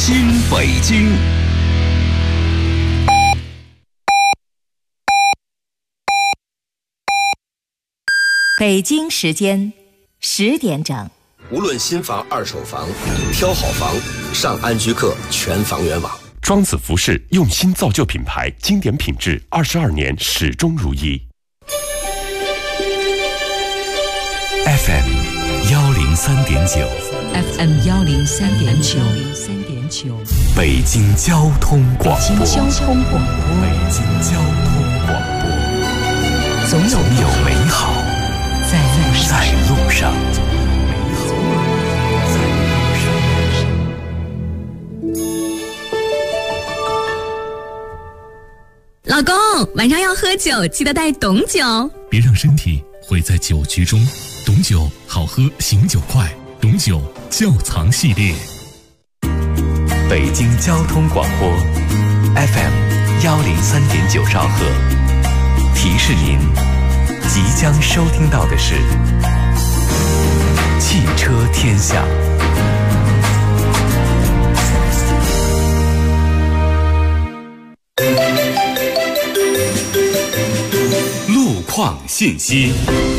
新北京。 北京时间10点整。 无论新房、二手房，挑好房，上安居客全房源网。 庄子服饰用心造就品牌，经典品质，22年始终如一。 FM 103.9 FM 103.9 北京交通广播。 北京交通广播。总有美好在路上。 老公，晚上要喝酒，记得带董酒， 别让身体毁在酒局中。董酒好喝，醒酒快。董酒窖藏系列。 北京交通广播 FM 103.9兆赫，提示您即将收听到的是汽车天下。路况信息。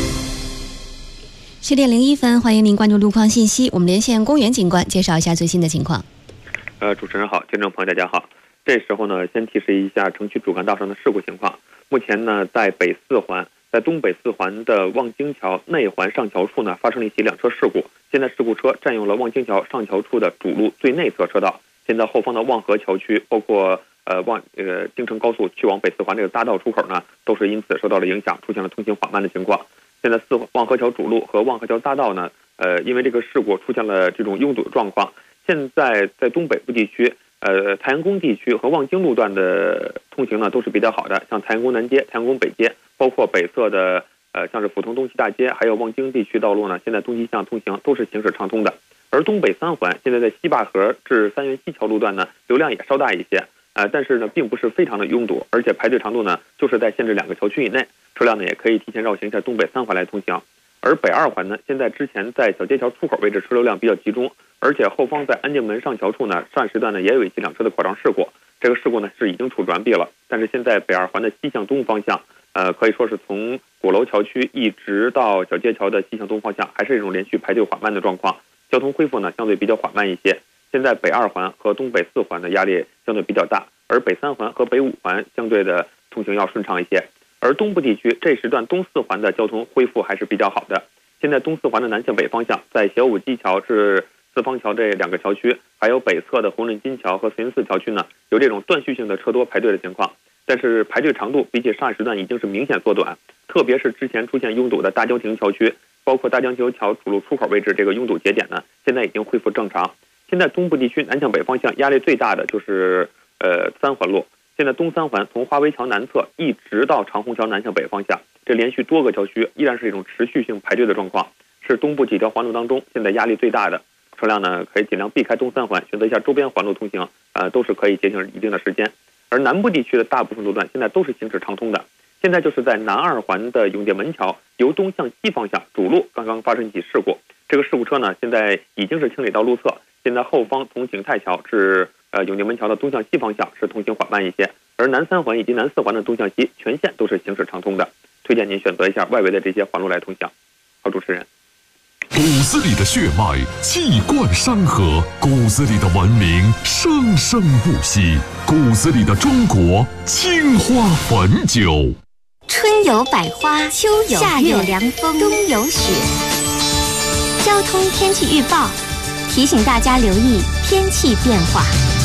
10点01分，欢迎您关注路况信息。我们连线公园警官，介绍一下最新的情况。 主持人好，听众朋友大家好。这时候呢，先提示一下城区主干道上的事故情况。目前呢，在北四环，在东北四环的望京桥内环上桥处呢，发生了一起两车事故。现在事故车占用了望京桥上桥处的主路最内侧车道。现在后方的望河桥区，包括京承高速去往北四环这个大道出口呢，都是因此受到了影响，出现了通行缓慢的情况。现在望河桥主路和望河桥大道呢，因为这个事故出现了这种拥堵的状况。现在在东北部地区，太阳宫地区和望京路段的通行呢都是比较好的，像太阳宫南街、太阳宫北街，包括北侧的像是阜通东西大街，还有望京地区道路呢，现在东西向通行都是行驶畅通的。而东北三环现在在西坝河至三元西桥路段呢，流量也稍大一些，但是呢并不是非常的拥堵，而且排队长度呢就是在限制2个桥区以内，车辆呢也可以提前绕行在东北三环来通行。而北二环呢，现在之前在小街桥出口位置车流量比较集中，而且后方在安定门上桥处呢，上时段呢也有一起两车的kwa张事故，这个事故呢是已经处置完毕了。但是现在北二环的西向东方向，可以说是从鼓楼桥区一直到小街桥的西向东方向，还是一种连续排队缓慢的状况，交通恢复呢相对比较缓慢一些。现在北二环和东北四环的压力相对比较大，而北三环和北五环相对的通行要顺畅一些。而东部地区这时段东四环的交通恢复还是比较好的。现在东四环的南向北方向，在小武基桥至四方桥这2个桥区，还有北侧的红润金桥和慈云寺桥区呢，有这种断续性的车多排队的情况。但是排队长度比起上一时段已经是明显缩短，特别是之前出现拥堵的大郊亭桥区，包括大江球桥主路出口位置这个拥堵节点呢，现在已经恢复正常。现在东部地区南向北方向压力最大的就是三环路。现在东三环从华威桥南侧一直到长虹桥南向北方向，这连续多个桥区依然是一种持续性排队的状况，是东部几条环路当中现在压力最大的。车辆呢可以尽量避开东三环，选择一下周边环路通行，都是可以节省一定的时间。而南部地区的大部分路段现在都是行驶畅通的。现在就是在南二环的永定门桥由东向西方向主路刚刚发生一起事故，这个事故车呢现在已经是清理到路侧，现在后方从景泰桥至永定门桥的东向西方向是通行缓慢一些，而南三环以及南四环的东向西全线都是行驶畅通的，推荐您选择一下外围的这些环路来通行。好，主持人。 骨子里的血脉气贯山河，骨子里的文明生生不息，骨子里的中国青花汾酒。 春有百花，秋有夏有凉风，冬有雪。交通天气预报提醒大家留意天气变化。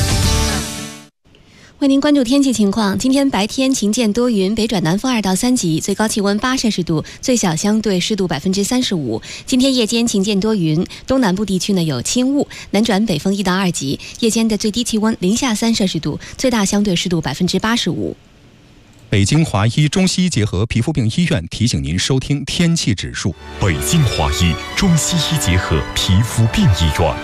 为您关注天气情况。今天白天晴间多云，北转南风2到3级，最高气温8摄氏度，最小相对湿度35%。今天夜间晴间多云，东南部地区呢有轻雾，南转北风1到2级，夜间的最低气温零下3摄氏度，最大相对湿度85%。 北京华医中西医结合皮肤病医院提醒您收听天气指数。 北京华医中西医结合皮肤病医院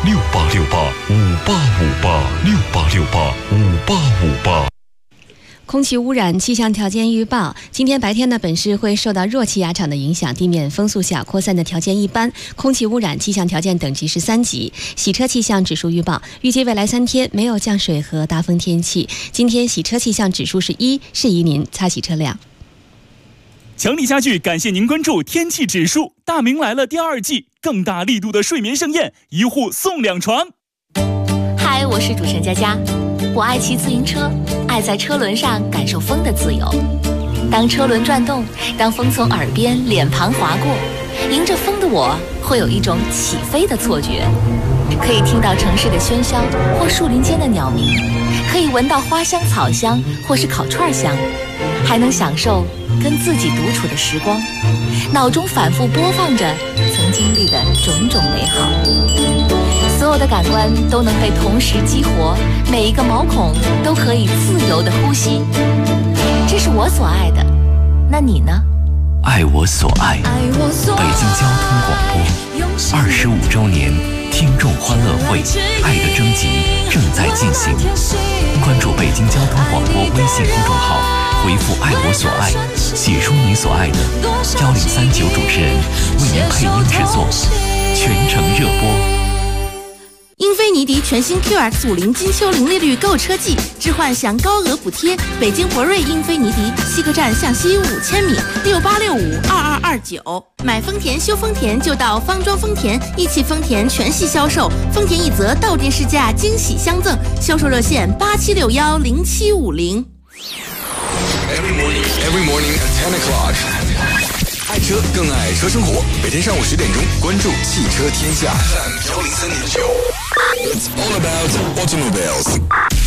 ，01068685858，68685858。 空气污染气象条件预报，今天白天呢，本市会受到弱气压场的影响，地面风速小，扩散的条件一般，空气污染气象条件等级是3级。洗车气象指数预报，预计未来3天没有降水和大风天气。今天洗车气象指数是1，适宜您擦洗车辆。 强力家具感谢您关注天气指数。大明来了第2季，更大力度的睡眠盛宴，1户送2床。 嗨，我是主持人佳佳。我爱骑自行车，爱在车轮上感受风的自由。当车轮转动，当风从耳边、脸庞划过，迎着风的我会有一种起飞的错觉。可以听到城市的喧嚣或树林间的鸟鸣，可以闻到花香草香或是烤串香，还能享受跟自己独处的时光，脑中反复播放着曾经历的种种美好。所有的感官都能被同时激活，每一个毛孔都可以自由的呼吸。这是我所爱的，那你呢？ 爱我所爱，北京交通广播25周年听众欢乐会爱的征集正在进行，关注北京交通广播微信公众号，回复爱我所爱，写出你所爱的，1039主持人为您配音制作，全程热播。 英菲尼迪全新 QX50金秋零利率购车季，置换享高额补贴。北京博瑞英菲尼迪西客站向西5000米，68652229。买丰田修丰田就到方庄丰田，一汽丰田全系销售，丰田一泽到店试驾惊喜相赠，销售热线87610750。 Every morning at 10 o'clock。爱车更爱车生活，每天上午10点钟，关注汽车天下 FM103.9。It's all about automobiles。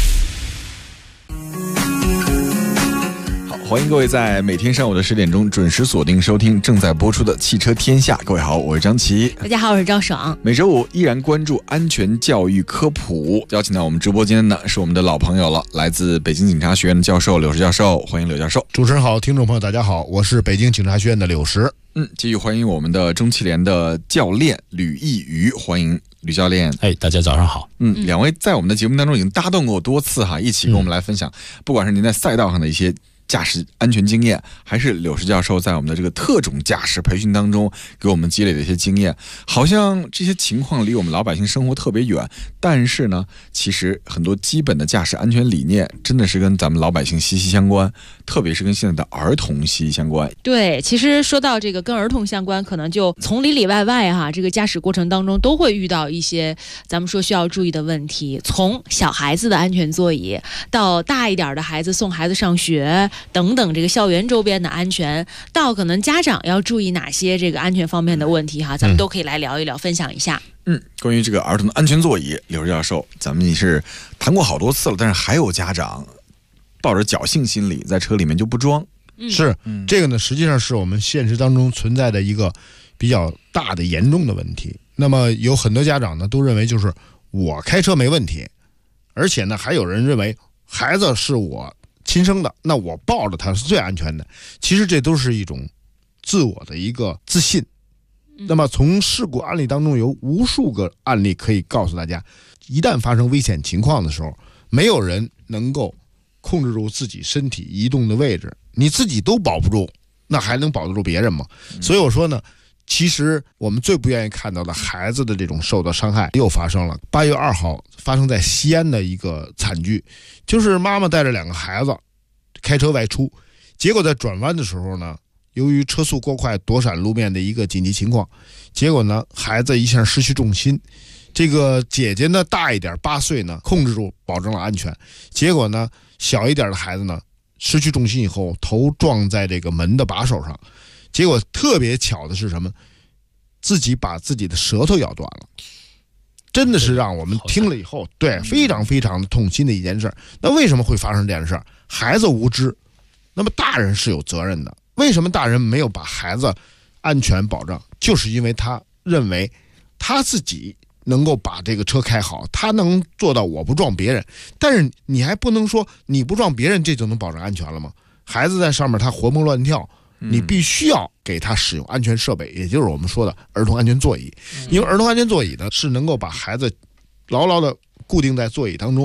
好，欢迎各位在每天上午的10点钟准时锁定收听正在播出的汽车天下。各位好，我是张琪。 大家好，我是赵爽。 每周五依然关注安全教育科普，邀请到我们直播间的呢是我们的老朋友了，来自北京警察学院的教授柳石教授，欢迎柳教授。 主持人好，听众朋友大家好，我是北京警察学院的柳石。 继续欢迎我们的中汽联的教练吕义瑜，欢迎吕教练。 大家早上好。 两位在我们的节目当中已经搭档过多次哈，一起跟我们来分享，不管是您在赛道上的一些驾驶安全经验，还是柳石教授在我们的这个特种驾驶培训当中给我们积累的一些经验，好像这些情况离我们老百姓生活特别远，但是呢，其实很多基本的驾驶安全理念真的是跟咱们老百姓息息相关，特别是跟现在的儿童息息相关。 对，其实说到这个跟儿童相关，可能就从里里外外哈，这个驾驶过程当中都会遇到一些咱们说需要注意的问题，从小孩子的安全座椅到大一点的孩子送孩子上学等等，这个校园周边的安全，到可能家长要注意哪些这个安全方面的问题哈，咱们都可以来聊一聊，分享一下。 关于这个儿童的安全座椅，柳石教授，咱们也是谈过好多次了，但是还有家长抱着侥幸心理在车里面就不装。 这个呢，实际上是我们现实当中存在的一个比较大的严重的问题。那么有很多家长呢都认为就是我开车没问题，而且呢还有人认为孩子是我亲生的，那我抱着他是最安全的。其实这都是一种自我的一个自信。那么从事故案例当中有无数个案例可以告诉大家，一旦发生危险情况的时候，没有人能够控制住自己身体移动的位置，你自己都保不住，那还能保得住别人吗？所以我说呢，其实我们最不愿意看到的孩子的这种受到伤害又发生了。8月2号发生在西安的一个惨剧，就是妈妈带着2个孩子开车外出，结果在转弯的时候呢，由于车速过快躲闪路面的一个紧急情况，结果呢孩子一下失去重心，这个姐姐呢大一点8岁呢控制住保证了安全，结果呢小一点的孩子呢失去重心以后头撞在这个门的把手上，结果特别巧的是什么，自己把自己的舌头咬断了，真的是让我们听了以后对非常非常的痛心的一件事。那为什么会发生这件事？孩子无知，那么大人是有责任的。为什么大人没有把孩子安全保障？就是因为他认为他自己能够把这个车开好，他能做到我不撞别人，但是你还不能说你不撞别人这就能保证安全了吗？孩子在上面他活蹦乱跳，你必须要给他使用安全设备，也就是我们说的儿童安全座椅。因为儿童安全座椅呢是能够把孩子牢牢的固定在座椅当中，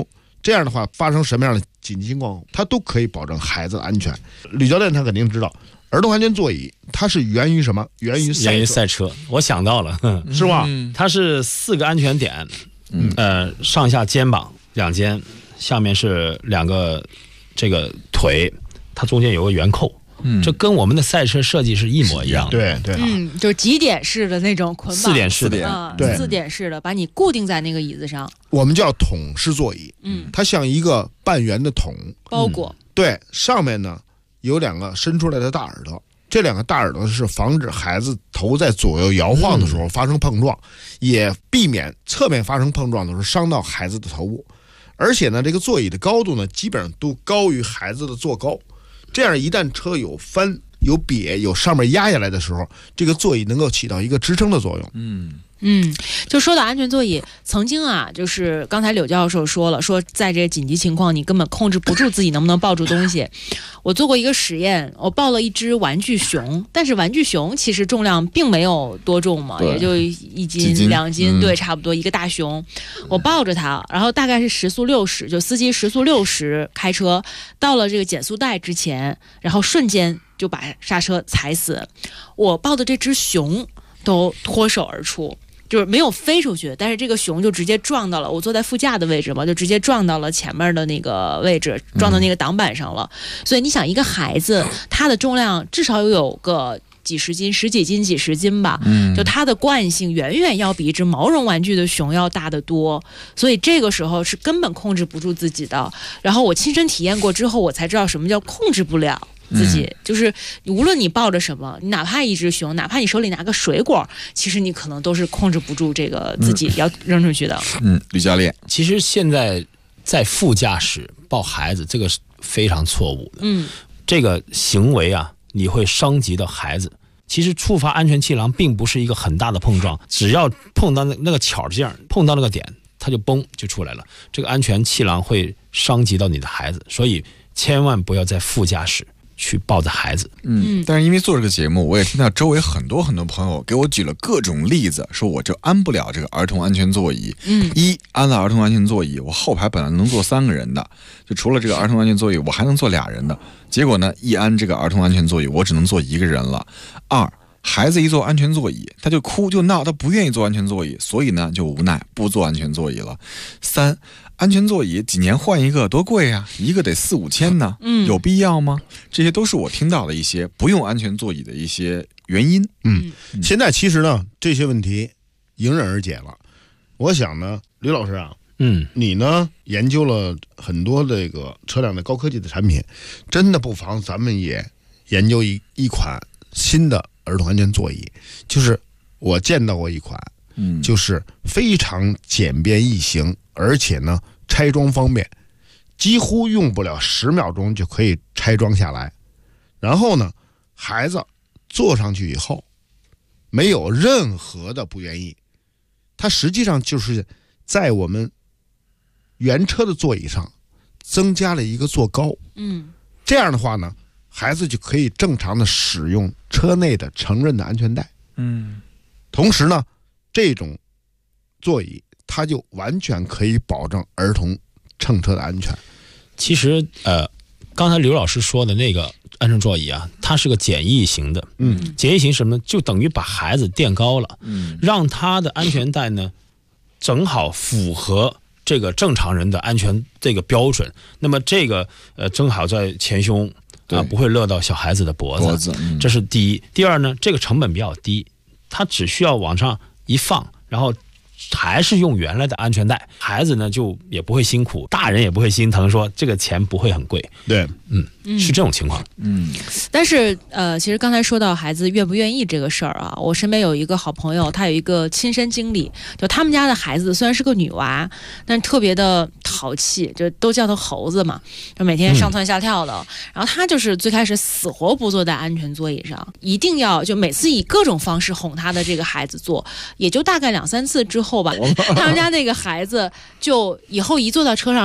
这样的话，发生什么样的紧急情况，它都可以保证孩子的安全。吕教练他肯定知道，儿童安全座椅它是源于什么？源于赛车。我想到了， 是吧？ 它是4个安全点，上下肩膀2肩，下面是2个这个腿，它中间有个圆扣。这跟我们的赛车设计是一模一样的。 对， 就是几点式的那种捆绑 ，4点式的， 对 ，4点式的，把你固定在那个椅子上。 我们叫桶式座椅，它像一个半圆的桶包裹， 对，上面呢有2个伸出来的大耳朵，这2个大耳朵是防止孩子头在左右摇晃的时候发生碰撞，也避免侧面发生碰撞的时候伤到孩子的头部。而且呢，这个座椅的高度呢，基本上都高于孩子的坐高。这样一旦车有翻、有瘪、有上面压下来的时候，这个座椅能够起到一个支撑的作用。 就说到安全座椅，曾经啊，就是刚才柳教授说在这紧急情况你根本控制不住自己能不能抱住东西。我做过一个实验，我抱了一只玩具熊，但是玩具熊其实重量并没有多重嘛，也就1斤2斤，对，差不多一个大熊。我抱着它，然后大概是时速60，就司机时速60开车，到了这个减速带之前，然后瞬间就把刹车踩死。我抱的这只熊都脱手而出。就是没有飞出去，但是这个熊就直接撞到了我坐在副驾的位置嘛，就直接撞到了前面的那个位置，撞到那个挡板上了。所以你想，一个孩子他的重量至少有个几十斤、10几斤、几十斤吧，就他的惯性远远要比一只毛绒玩具的熊要大得多，所以这个时候是根本控制不住自己的。然后我亲身体验过之后，我才知道什么叫控制不了自己，就是无论你抱着什么，你哪怕一只熊，哪怕你手里拿个水果，其实你可能都是控制不住这个自己要扔出去的。 吕教练， 其实现在在副驾驶抱孩子，这个是非常错误的。这个行为啊，你会伤及到孩子。其实触发安全气囊并不是一个很大的碰撞，只要碰到那个巧劲儿，碰到那个点，它就崩就出来了。这个安全气囊会伤及到你的孩子，所以千万不要在副驾驶去抱着孩子。 但是因为做这个节目，我也听到周围很多朋友给我举了各种例子，说我就安不了这个儿童安全座椅。安了儿童安全座椅，我后排本来能坐3个人的，就除了这个儿童安全座椅，我还能坐2人的。结果呢，一安这个儿童安全座椅，我只能坐1个人了。2，孩子一坐安全座椅，他就哭就闹，他不愿意坐安全座椅，所以呢就无奈不坐安全座椅了。3，安全座椅几年换一个多贵啊，一个得4、5千呢，有必要吗？这些都是我听到的一些不用安全座椅的一些原因。 现在其实呢，这些问题迎刃而解了。我想呢，吕老师啊，你呢研究了很多这个车辆的高科技的产品，真的不妨咱们也研究一款新的儿童安全座椅。就是我见到过一款，就是非常简便易行，而且呢拆装方便，几乎用不了10秒钟就可以拆装下来。然后呢，孩子坐上去以后没有任何的不愿意，它实际上就是在我们原车的座椅上增加了一个坐高。这样的话呢，孩子就可以正常的使用车内的成人的安全带。同时呢，这种座椅它就完全可以保证儿童乘车的安全。 其实刚才刘老师说的那个安全座椅啊，它是个简易型的。简易型什么呢？就等于把孩子垫高了，让他的安全带呢正好符合这个正常人的安全这个标准。那么这个正好在前胸不会勒到小孩子的脖子。这是第一。第二呢，这个成本比较低，它只需要往上一放，然后还是用原来的安全带，孩子呢就也不会辛苦，大人也不会心疼，说这个钱不会很贵。 对， 是这种情况。 但是其实刚才说到孩子愿不愿意这个事儿啊，我身边有一个好朋友，他有一个亲身经历，就他们家的孩子虽然是个女娃，但是特别的淘气，就都叫她猴子嘛，就每天上蹿下跳的。然后他就是最开始死活不坐在安全座椅上，一定要就每次以各种方式哄他的这个孩子坐，也就大概2、3次之后吧，他们家那个孩子就以后一坐到车上说，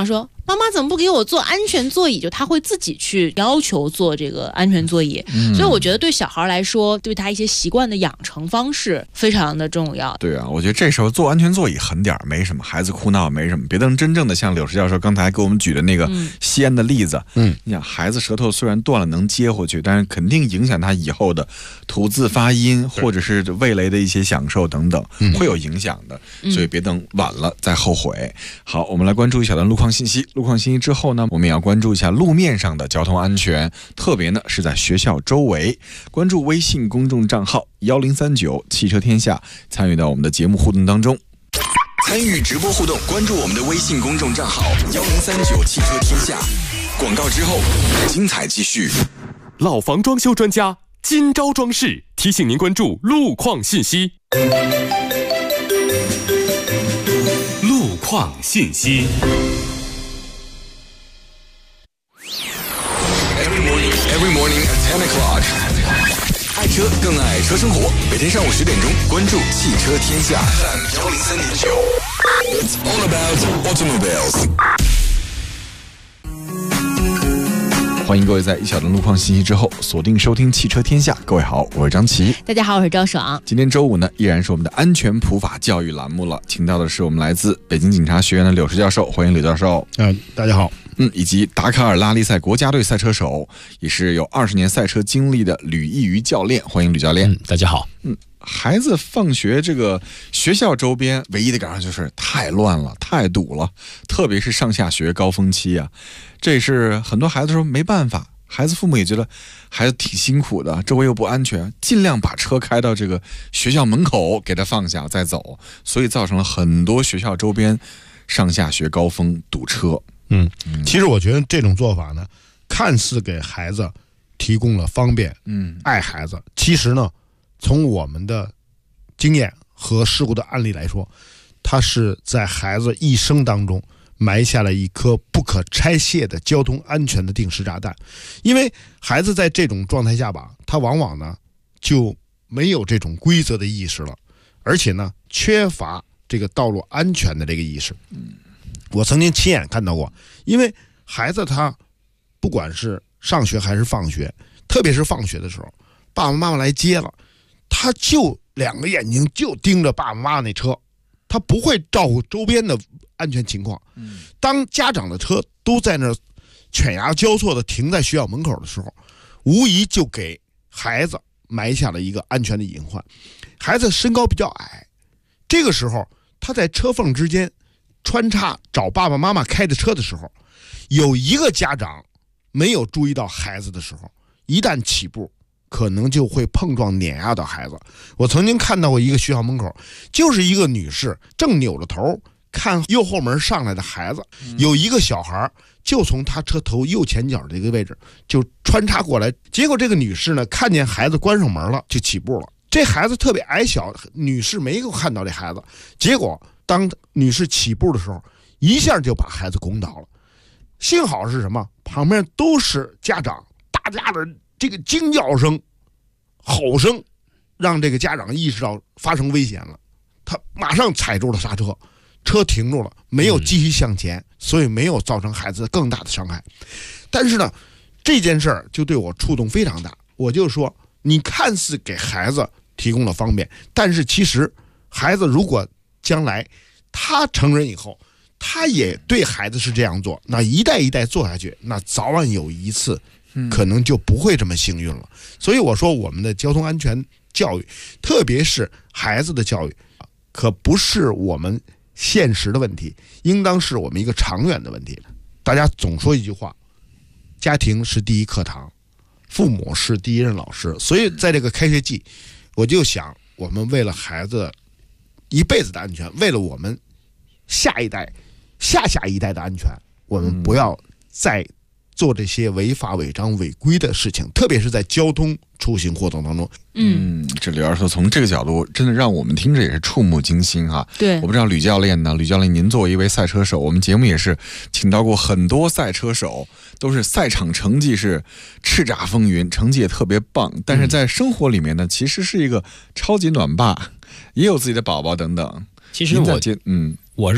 妈妈怎么不给我做安全座椅？就他会自己去要求做这个安全座椅。所以我觉得对小孩来说，对他一些习惯的养成方式非常的重要。 对啊，我觉得这时候做安全座椅狠点没什么，孩子哭闹没什么，别等真正的像柳石教授刚才给我们举的那个西安的例子，你想孩子舌头虽然断了能接回去，但是肯定影响他以后的吐字发音或者是味蕾的一些享受等等，会有影响的，所以别等晚了再后悔。好，我们来关注一小段路况信息。路况信息之后呢，我们也要关注一下路面上的交通安全，特别呢是在学校周围。关注微信公众账号1039汽车天下，参与到我们的节目互动当中。 参与直播互动，关注我们的微信公众账号1039汽车天下。广告之后，精彩继续。 老房装修专家金招装饰提醒您关注路况信息。 路况信息。 Every morning at 10 o'clock。爱车更爱车生活，每天上午10点钟，关注汽车天下 FM103.9。It's all about automobiles。 欢迎各位在一小段路况信息之后锁定收听汽车天下。各位好，我是张琪。 大家好，我是赵爽。 今天周五呢，依然是我们的安全普法教育栏目了，请到的是我们来自北京警察学院的柳石教授，欢迎柳教授。 大家好。 以及达喀尔拉力赛国家队赛车手，也是有20年赛车经历的吕义瑜教练，欢迎吕教练。 大家好。 孩子放学这个学校周边唯一的感受就是太乱了，太堵了，特别是上下学高峰期啊，这是很多孩子说没办法，孩子父母也觉得孩子挺辛苦的，周围又不安全，尽量把车开到这个学校门口给他放下再走，所以造成了很多学校周边上下学高峰堵车。 其实我觉得这种做法呢，看似给孩子提供了方便，爱孩子，其实呢，从我们的经验和事故的案例来说，它是在孩子一生当中埋下了一颗不可拆卸的交通安全的定时炸弹。因为孩子在这种状态下吧，他往往呢就没有这种规则的意识了，而且呢缺乏这个道路安全的这个意识。我曾经亲眼看到过，因为孩子他不管是上学还是放学，特别是放学的时候，爸爸妈妈来接了，他就2个眼睛就盯着爸爸妈妈那车，他不会照顾周边的安全情况。当家长的车都在那犬牙交错的停在学校门口的时候，无疑就给孩子埋下了一个安全的隐患。孩子身高比较矮，这个时候他在车缝之间穿插找爸爸妈妈开的车的时候，有一个家长没有注意到孩子的时候，一旦起步可能就会碰撞碾压到孩子。我曾经看到过一个学校门口，就是一个女士正扭着头看右后门上来的孩子，有一个小孩就从他车头右前角这个位置就穿插过来，结果这个女士呢看见孩子关上门了就起步了。这孩子特别矮小，女士没有看到这孩子，结果当女士起步的时候，一下就把孩子拱倒了。幸好是什么？旁边都是家长，大家的这个惊叫声、吼声，让这个家长意识到发生危险了。他马上踩住了刹车，车停住了，没有继续向前，所以没有造成孩子更大的伤害。但是呢，这件事儿就对我触动非常大。我就说，你看似给孩子提供了方便，但是其实孩子如果将来他成人以后，他也对孩子是这样做，那一代一代做下去，那早晚有一次可能就不会这么幸运了。所以我说，我们的交通安全教育，特别是孩子的教育，可不是我们现实的问题，应当是我们一个长远的问题。大家总说一句话，家庭是第一课堂，父母是第一任老师。所以在这个开学季，我就想，我们为了孩子一辈子的安全，为了我们下一代、下下一代的安全，我们不要再做这些违法违章违规的事情，特别是在交通出行活动当中。 这刘教授从这个角度真的让我们听着也是触目惊心哈。 对， 我不知道吕教练呢，吕教练您作为一位赛车手，我们节目也是请到过很多赛车手，都是赛场成绩是叱咤风云，成绩也特别棒，但是在生活里面呢，其实是一个超级暖爸，也有自己的宝宝等等。 其实我是这么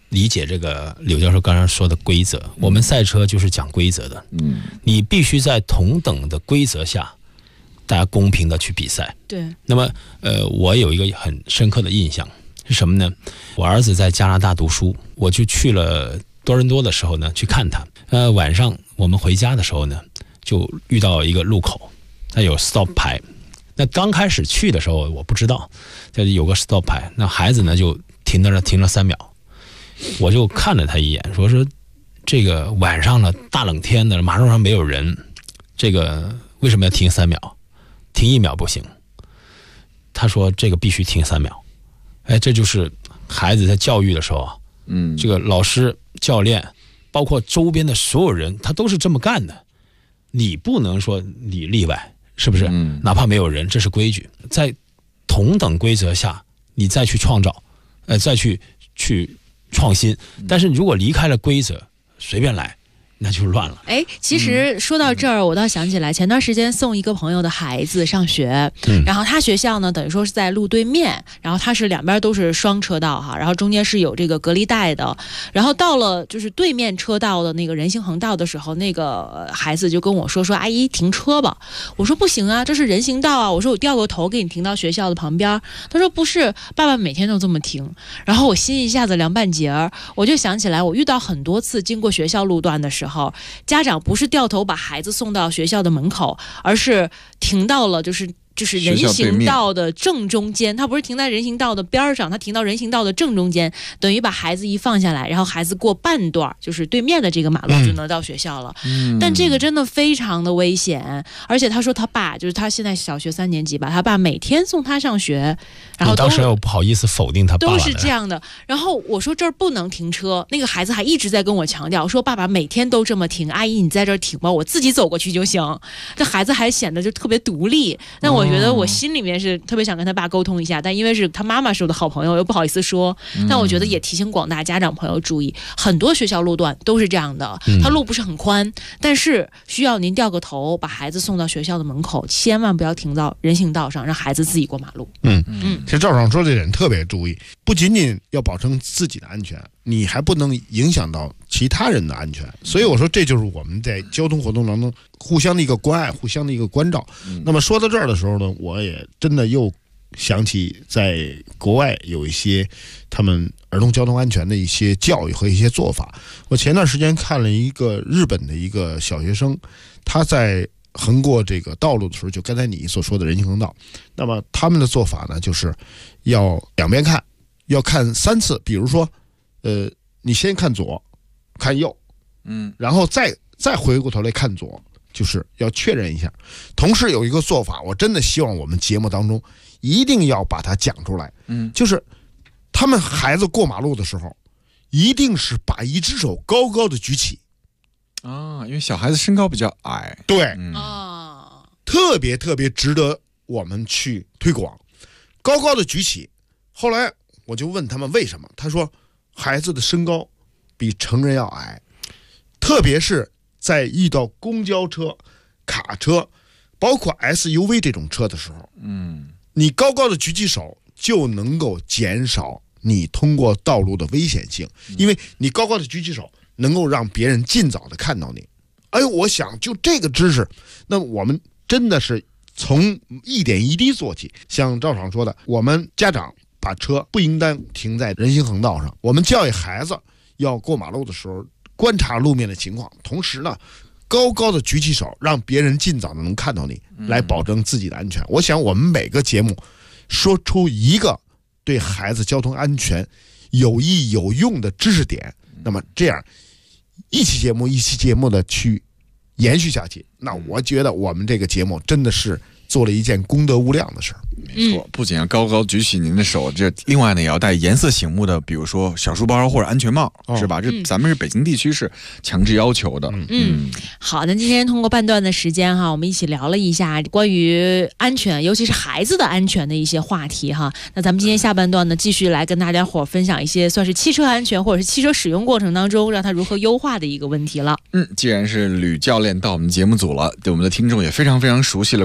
理解这个柳教授刚才说的规则。我们赛车就是讲规则的，你必须在同等的规则下，大家公平的去比赛。 对。 那么，我有一个很深刻的印象是什么呢？我儿子在加拿大读书，我就去了多伦多的时候呢，去看他。晚上我们回家的时候呢，就遇到一个路口，它有 stop 牌。那刚开始去的时候我不知道，就是有个 stop 牌，那孩子呢就停了3秒，我就看了他一眼，说这个晚上了，大冷天的，马路上没有人，这个为什么要停3秒？停1秒不行。他说这个必须停3秒。这就是孩子在教育的时候啊，这个老师、教练，包括周边的所有人，他都是这么干的。你不能说你例外，是不是？哪怕没有人，这是规矩。在同等规则下，你再去创造，再去创新。但是如果离开了规则，随便来，那就乱了。 其实说到这儿，我倒想起来，前段时间送一个朋友的孩子上学，然后他学校呢，等于说是在路对面，然后他是两边都是双车道哈，然后中间是有这个隔离带的，然后到了就是对面车道的那个人行横道的时候，那个孩子就跟我说阿姨停车吧。我说不行啊，这是人行道啊，我说我掉个头给你停到学校的旁边。他说不是，爸爸每天都这么停。然后我心一下子凉半截儿，我就想起来，我遇到很多次经过学校路段的时候，家长不是掉头把孩子送到学校的门口，而是停到了就是人行道的正中间，他不是停在人行道的边上，他停到人行道的正中间，等于把孩子一放下来，然后孩子过半段，就是对面的这个马路就能到学校了。但这个真的非常的危险，而且他说他爸，就是他现在小学3年级吧，他爸每天送他上学，然后当时我不好意思否定他爸爸都是这样的。然后我说这儿不能停车，那个孩子还一直在跟我强调说爸爸每天都这么停，阿姨你在这儿停吧，我自己走过去就行。这孩子还显得就特别独立，但我觉得我心里面是特别想跟他爸沟通一下，但因为是他妈妈是我的好朋友，又不好意思说。但我觉得也提醒广大家长朋友注意，很多学校路段都是这样的，它路不是很宽，但是需要您掉个头把孩子送到学校的门口，千万不要停到人行道上，让孩子自己过马路。 其实赵厂说这点特别注意，不仅仅要保证自己的安全，你还不能影响到其他人的安全。所以我说这就是我们在交通活动当中互相的一个关爱，互相的一个关照。那么说到这儿的时候呢，我也真的又想起在国外有一些他们儿童交通安全的一些教育和一些做法。我前段时间看了一个日本的一个小学生，他在横过这个道路的时候，就刚才你所说的人行横道，那么他们的做法呢，就是要两边看，要看3次。比如说你先看左看右，然后再回过头来看左，就是要确认一下。同时有一个做法，我真的希望我们节目当中一定要把它讲出来，就是他们孩子过马路的时候，一定是把一只手高高的举起因为小孩子身高比较矮， 对，特别特别值得我们去推广，高高的举起。后来我就问他们为什么，他说孩子的身高比成人要矮，特别是在遇到公交车、卡车，包括 SUV 这种车的时候，你高高的举起手就能够减少你通过道路的危险性，因为你高高的举起手能够让别人尽早的看到你。我想就这个知识，那我们真的是从一点一滴做起。像赵厂说的，我们家长把车不应当停在人行横道上，我们教育孩子要过马路的时候观察路面的情况，同时呢高高的举起手，让别人尽早的能看到你，来保证自己的安全。我想我们每个节目说出一个对孩子交通安全有益有用的知识点，那么这样一期节目的去延续下去，那我觉得我们这个节目真的是做了一件功德无量的事儿。 没错，不仅要高高举起您的手，这另外呢也要带颜色醒目的，比如说小书包或者安全帽，是吧？这咱们是北京地区是强制要求的。 好，那今天通过半段的时间哈，我们一起聊了一下关于安全，尤其是孩子的安全的一些话题哈。那咱们今天下半段呢，继续来跟大家伙分享一些算是汽车安全或者是汽车使用过程当中让它如何优化的一个问题了。 既然是吕教练到我们节目组了，对我们的听众也非常非常熟悉了，关于任何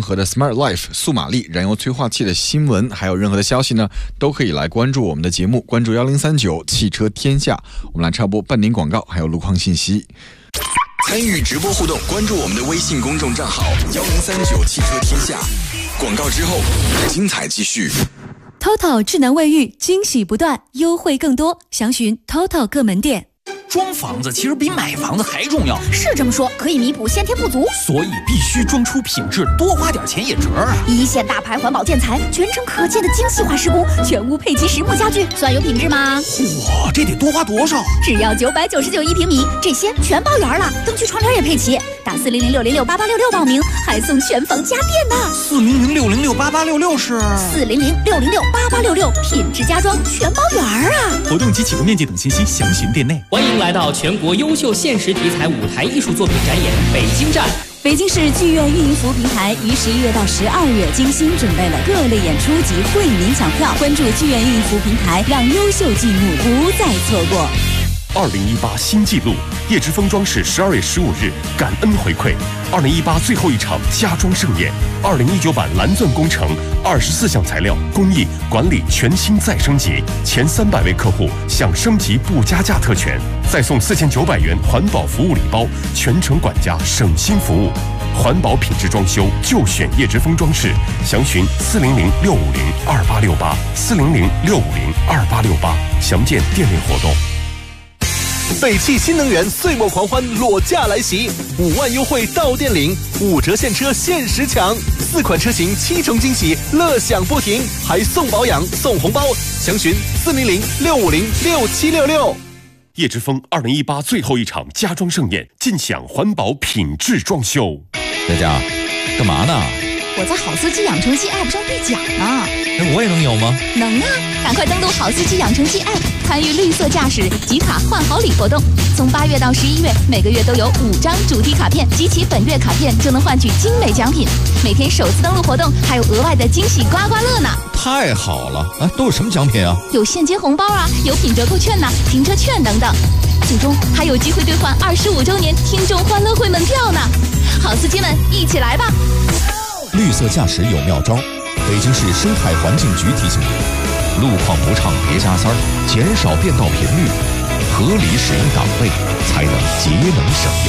何的 Smart Life 速马力燃油催化器的新闻，还有任何的消息呢，都可以来关注我们的节目，关注1039汽车天下，我们来插播半点广告，还有路况信息。 参与直播互动，关注我们的微信公众账号1039汽车天下。广告之后，精彩继续。 TOTO 智能卫浴，惊喜不断，优惠更多，详询 TOTO 各门店。 装房子其实比买房子还重要， 是这么说，可以弥补先天不足， 所以必须装出品质，多花点钱也值啊！ 一线大牌环保建材，全程可见的精细化施工，全屋配齐实木家具，算有品质吗？ 哇，这得多花多少？ 只要999一平米，这些全包圆了，灯具窗帘也配齐。打40060688866报名，还送全房家电呢。 40060688866是 40060688866，品质家装全包圆啊！ 活动及启动面积等信息详询店内。 欢迎来到全国优秀现实题材舞台艺术作品展演北京站。 北京市剧院运营服务平台于11月到12月精心准备了各类演出及惠民抢票，关注剧院运营服务平台，让优秀剧目不再错过。 2018新纪录，叶之峰装饰12月15日感恩回馈，2018最后一场家装盛宴，2019版蓝钻工程24项材料工艺管理全新再升级，前300位客户享升级不加价特权，再送4900元环保服务礼包，全程管家省心服务。环保品质装修就选叶之峰装饰，详询400-650-2868，400-650-2868，详见店内活动。 北汽新能源岁末狂欢裸驾来袭，5万优惠到店领，5折现车限时抢，4款车型7重惊喜，乐享不停，还送保养送红包，详询400-650-6766。 叶之峰2018最后一场家装盛宴，尽享环保品质装修。 佳佳，干嘛呢？ 我在好司机养成记 App 上兑奖呢。 我也能有吗？ 能啊！赶快登录好司机养成记 App， 参与绿色驾驶集卡换好礼活动。从8月到11月，每个月都有5张主题卡片，集齐本月卡片就能换取精美奖品。每天首次登录活动还有额外的惊喜刮刮乐呢！ 太好了！啊，都有什么奖品啊？ 有现金红包啊，有品折扣券呐，停车券等等。最终还有机会兑换25周年听众欢乐会门票呢！好司机们，一起来吧！ 绿色驾驶有妙招，北京市生态环境局提醒您：路况不畅别加塞儿，减少变道频率，合理使用档位，才能节能省油。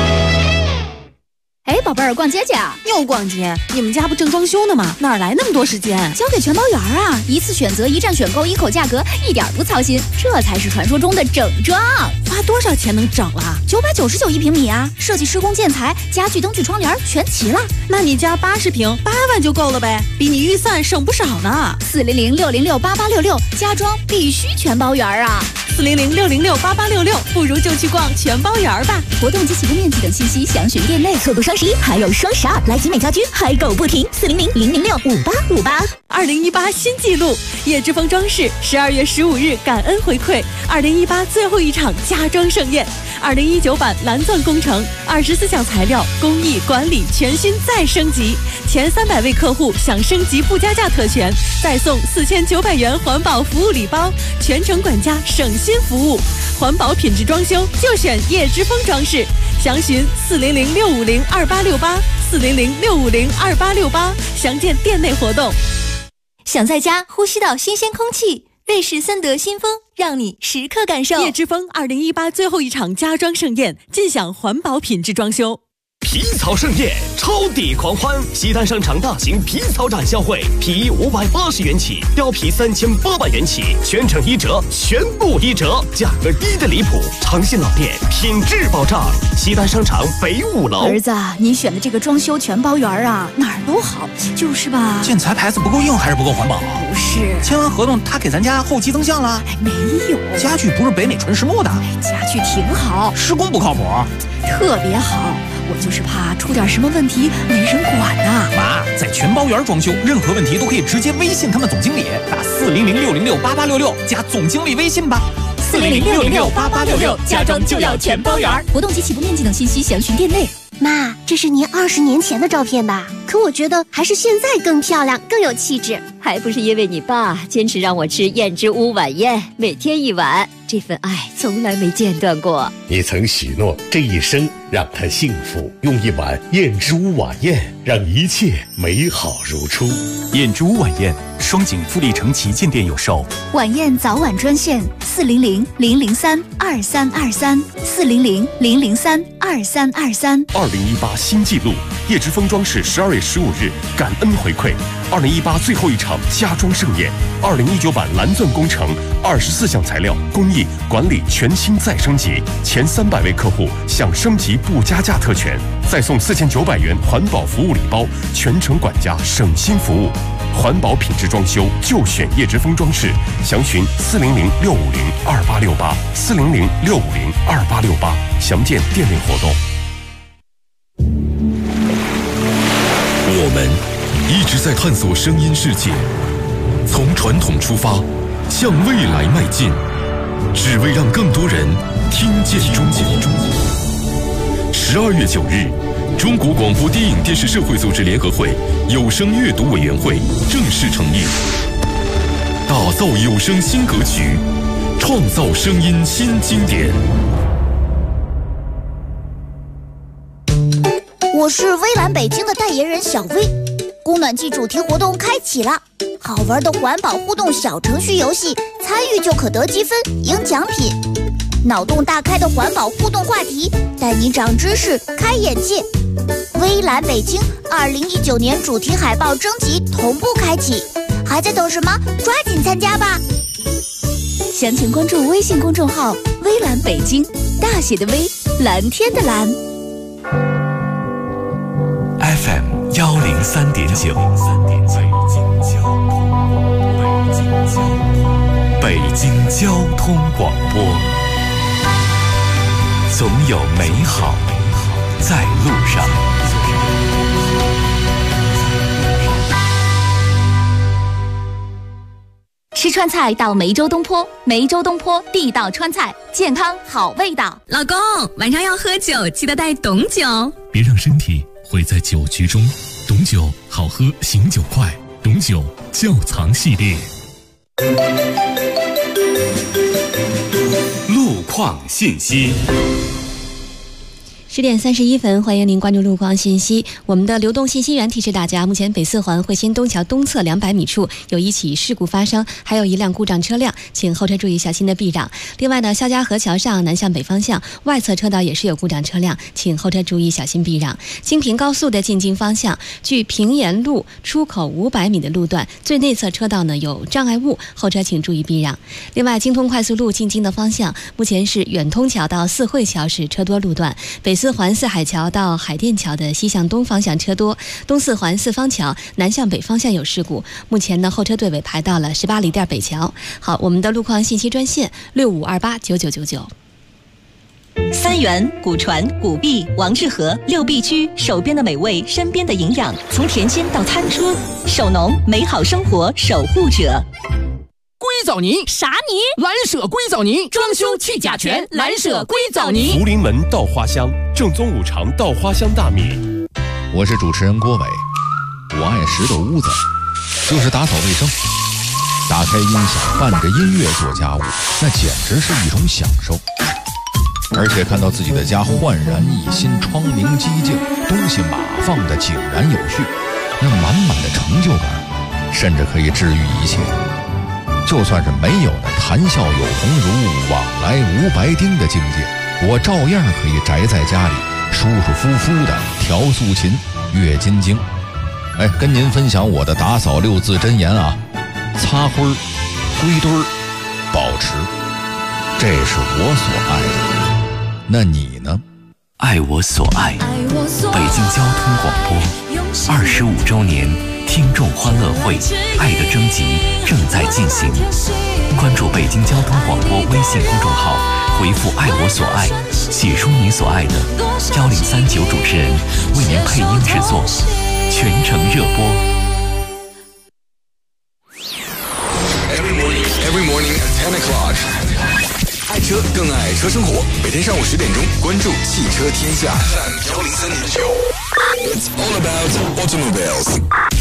哎，宝贝儿，逛街去啊？ 又逛街？你们家不正装修呢吗？哪来那么多时间？ 交给全包园啊！一次选择，一站选购，一口价格，一点不操心，这才是传说中的整装。 花多少钱能整了 ？999一平米啊！设计施工建材、家具、灯具、窗帘全齐了。 那你家80平8万就够了呗，比你预算省不少呢。 400-606-8866，家装必须全包园啊 ！400-606-8866，不如就去逛全包园吧。 活动及启动面积等信息详询店内。 错过双11，还有双12，来集美家居嗨购不停，400-006-5858。 2018新纪录，叶之峰装饰12月15日感恩回馈，2018最后一场家装盛宴，2019版蓝钻工程24项材料工艺管理全新再升级，前300位客户享升级不加价特权，再送4900元环保服务礼包，全程管家省心服务，环保品质装修就选叶之峰装饰，详询400-650-2868，400-650-2868，详见店内活动。 想在家呼吸到新鲜空气，瑞士森德新风让你时刻感受。 叶之峰2018最后一场家装盛宴，尽享环保品质装修。 皮草盛宴，超抵狂欢！西单商场大型皮草展销会，皮衣580元起，貂皮3800元起，全程1折，全部1折，价格低的离谱，诚信老店，品质保障。西单商场北5楼。 儿子，你选的这个装修全包园啊，哪儿都好，就是吧？ 建材牌子不够硬还是不够环保？ 不是， 签完合同他给咱家后期增项了？ 没有， 家具不是北美纯实木的， 家具挺好， 施工不靠谱， 特别好。我就是怕出点什么问题没人管呐。 妈，在全包园装修，任何问题都可以直接微信他们总经理，打400-606-8866加总经理微信吧。 400-606-8866，家装就要全包园。活动及起步面积等信息详询店内。 妈，这是您20年前的照片吧？ 可我觉得还是现在更漂亮，更有气质。 还不是因为你爸坚持让我吃燕之屋晚宴，每天1碗，这份爱从来没间断过。 你曾许诺这一生让他幸福，用1碗燕之屋晚宴让一切美好如初。 燕之屋晚宴，双井富力城旗舰店有售。 晚宴早晚专线400-003-2323，400-003-2323。 2018新纪录，叶之峰装饰12月15日感恩回馈，2018最后一场家装盛宴，2019版蓝钻工程24项材料工艺管理全新再升级，前300位客户享升级不加价特权，再送4900元环保服务礼包，全程管家省心服务。环保品质装修就选叶之峰装饰，详询400-650-2868，400-650-2868，详见店内活动。 我们一直在探索声音世界，从传统出发，向未来迈进，只为让更多人听见中国。12月9日，中国广播电影电视社会组织联合会有声阅读委员会正式成立，打造有声新格局，创造声音新经典。 我是微蓝北京的代言人小薇，供暖季主题活动开启了，好玩的环保互动小程序游戏，参与就可得积分赢奖品，脑洞大开的环保互动话题，带你长知识开眼界。微蓝北京2019年主题海报征集同步开启，还在等什么？抓紧参加吧！ 详情关注微信公众号微蓝北京，大写的微，蓝天的蓝。 FM 103.9，北京交通广播，总有美好在路上。 吃川菜到梅州东坡，梅州东坡地道川菜，健康好味道。 老公，晚上要喝酒，记得带董酒， 别让身体毁在酒局中。董酒好喝，醒酒快。董酒窖藏系列。 路况信息。 10点31分，欢迎您关注路况信息。我们的流动信息员提示大家，目前北四环汇鑫东桥东侧200米处有一起事故发生，还有一辆故障车辆，请后车注意小心的避让。另外呢，肖家河桥上南向北方向外侧车道也是有故障车辆，请后车注意小心避让。京平高速的进京方向，距平沿路出口500米的路段最内侧车道呢有障碍物，后车请注意避让。另外，京通快速路进京的方向，目前是远通桥到四惠桥是车多路段，北四环四海桥到海淀桥的西向东方向车多，东四环四方桥南向北方向有事故，目前呢后车队尾排到了18里店北桥。好，我们的路况信息专线65289999。 三元、古传、古碧、王致和6必居，手边的美味，身边的营养，从甜心到餐车，手农美好生活守护者。 硅藻泥啥泥？ 蓝舍硅藻泥，装修去甲醛，蓝舍硅藻泥。 福临门稻花香，正宗五常稻花香大米。 我是主持人郭伟，我爱拾掇屋子，就是打扫卫生，打开音响，伴着音乐做家务，那简直是一种享受。而且看到自己的家焕然一新，窗明几净，东西码放的井然有序，那满满的成就感，甚至可以治愈一切。就算是没有那谈笑有鸿儒，往来无白丁的境界，我照样可以宅在家里，舒舒服服的调素琴，阅金经。哎，跟您分享我的打扫6字真言啊：擦灰儿、归堆儿、保持，这是我所爱的。那你呢？ 爱我所爱，北京交通广播25周年听众欢乐会爱的征集正在进行，关注北京交通广播微信公众号，回复爱我所爱，写出你所爱的，1039主持人为您配音制作，全程热播。 Every morning at 10 o'clock， 爱车更爱车生活，每天上午10点钟，关注汽车天下 FM103.9。It's all about automobiles。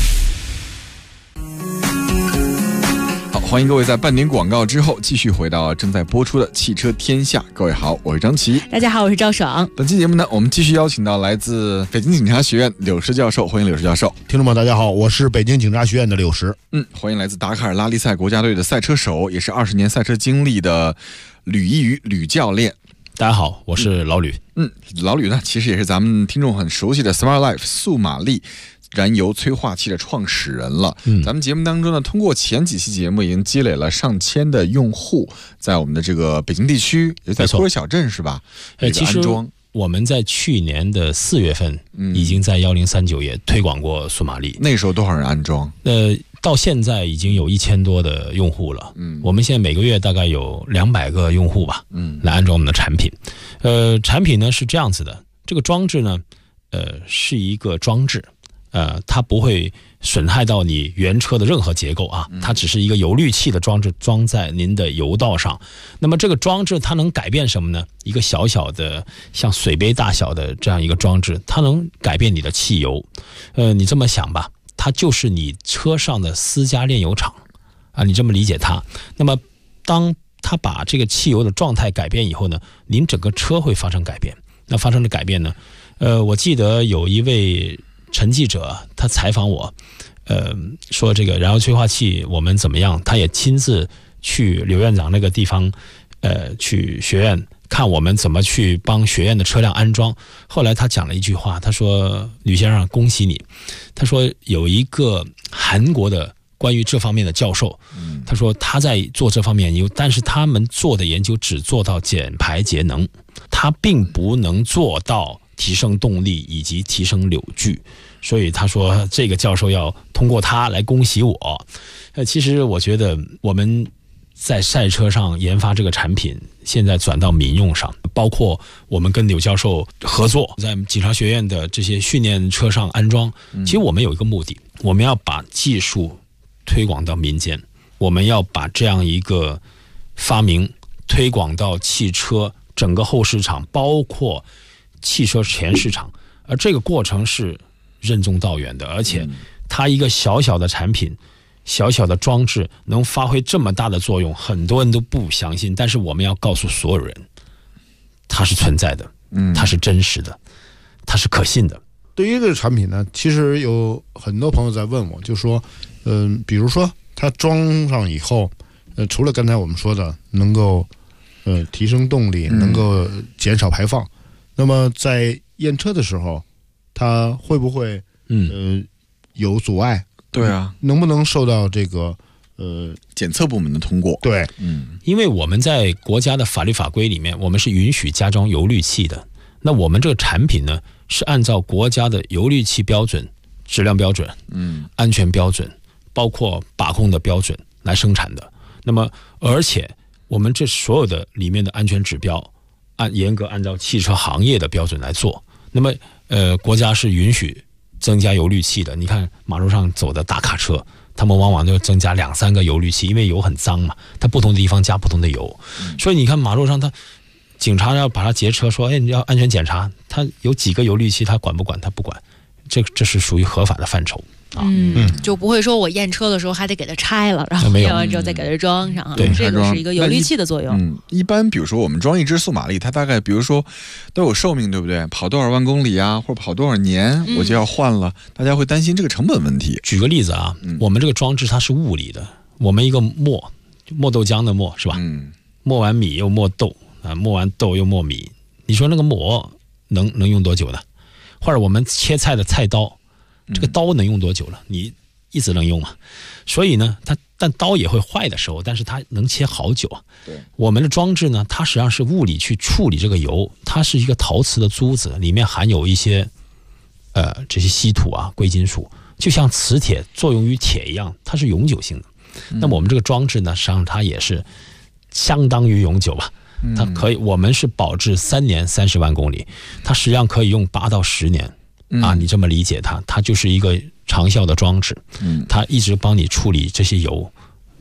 好，欢迎各位在半点广告之后继续回到正在播出的汽车天下。各位好，我是张琪。 大家好，我是赵爽。 本期节目呢，我们继续邀请到来自北京警察学院柳石教授，欢迎柳石教授。 听众们大家好，我是北京警察学院的柳石。 欢迎来自达喀尔拉力赛国家队的赛车手，也是20年赛车经历的吕一宇吕教练。 大家好，我是老吕。 老吕呢，其实也是咱们听众很熟悉的 Smart Life 速马力燃油催化器的创始人了。咱们节目当中呢，通过前几期节目已经积累了上千的用户，在我们的这个北京地区，也在托尔小镇是吧？ 其实我们在去年的4月份已经在1039也推广过速马力。 那时候多少人安装？ 到现在已经有1000多的用户了。我们现在每个月大概有200个用户吧，来安装我们的产品。产品呢是这样子的，这个装置呢，是一个装置。它不会损害到你原车的任何结构啊，它只是一个油滤器的装置，装在您的油道上。那么这个装置它能改变什么呢？一个小小的像水杯大小的这样一个装置，它能改变你的汽油。你这么想吧，它就是你车上的私家炼油厂啊，你这么理解它。那么当它把这个汽油的状态改变以后呢，您整个车会发生改变。那发生的改变呢？我记得有一位陈记者他采访我，说这个燃油催化器我们怎么样？他也亲自去刘院长那个地方，去学院看我们怎么去帮学院的车辆安装。后来他讲了一句话，他说：“吕先生，恭喜你。”他说有一个韩国的关于这方面的教授，他说他在做这方面研究，但是他们做的研究只做到减排节能，他并不能做到提升动力以及提升扭矩。所以他说这个教授要通过他来恭喜我。其实我觉得我们在赛车上研发这个产品，现在转到民用上，包括我们跟柳教授合作，在警察学院的这些训练车上安装。其实我们有一个目的，我们要把技术推广到民间，我们要把这样一个发明推广到汽车整个后市场，包括汽车前市场。而这个过程是任重道远的，而且它一个小小的产品，小小的装置能发挥这么大的作用，很多人都不相信。但是我们要告诉所有人，它是存在的，它是真实的，它是可信的。 对于这个产品呢，其实有很多朋友在问我，就说，比如说它装上以后，除了刚才我们说的能够提升动力，能够减少排放，那么在验车的时候，它会不会有阻碍？ 对啊， 能不能受到这个检测部门的通过？ 对， 因为我们在国家的法律法规里面，我们是允许加装油滤器的。那我们这个产品呢，是按照国家的油滤器标准、质量标准、安全标准，包括把控的标准来生产的。那么，而且我们这所有的里面的安全指标，严格按照汽车行业的标准来做。那么，国家是允许增加油滤器的。你看马路上走的大卡车，他们往往都增加2-3个油滤器，因为油很脏嘛，它不同的地方加不同的油。所以你看马路上，警察要把他劫车，说，你要安全检查，他有几个油滤器，他管不管？他不管，这是属于合法的范畴。 就不会说我验车的时候还得给它拆了，然后验完之后再给它装上。 对， 这个是一个油滤器的作用。 一般比如说我们装一只速马力，它大概比如说都有寿命，对不对？跑多少万公里啊，或者跑多少年我就要换了，大家会担心这个成本问题。 举个例子啊，我们这个装置它是物理的，我们一个磨豆浆的磨是吧？磨完米又磨豆啊，磨完豆又磨米，你说那个磨能用多久呢？或者我们切菜的菜刀，这个刀能用多久了？你一直能用嘛？所以呢，但刀也会坏的时候，但是它能切好久啊。 对， 我们的装置呢，它实际上是物理去处理这个油，它是一个陶瓷的珠子，里面含有一些这些稀土啊、贵金属，就像磁铁作用于铁一样，它是永久性的。那么我们这个装置呢，实际上它也是相当于永久吧。它可以，我们是保质3年30万公里，它实际上可以用8到10年啊。你这么理解它就是一个长效的装置，它一直帮你处理这些油，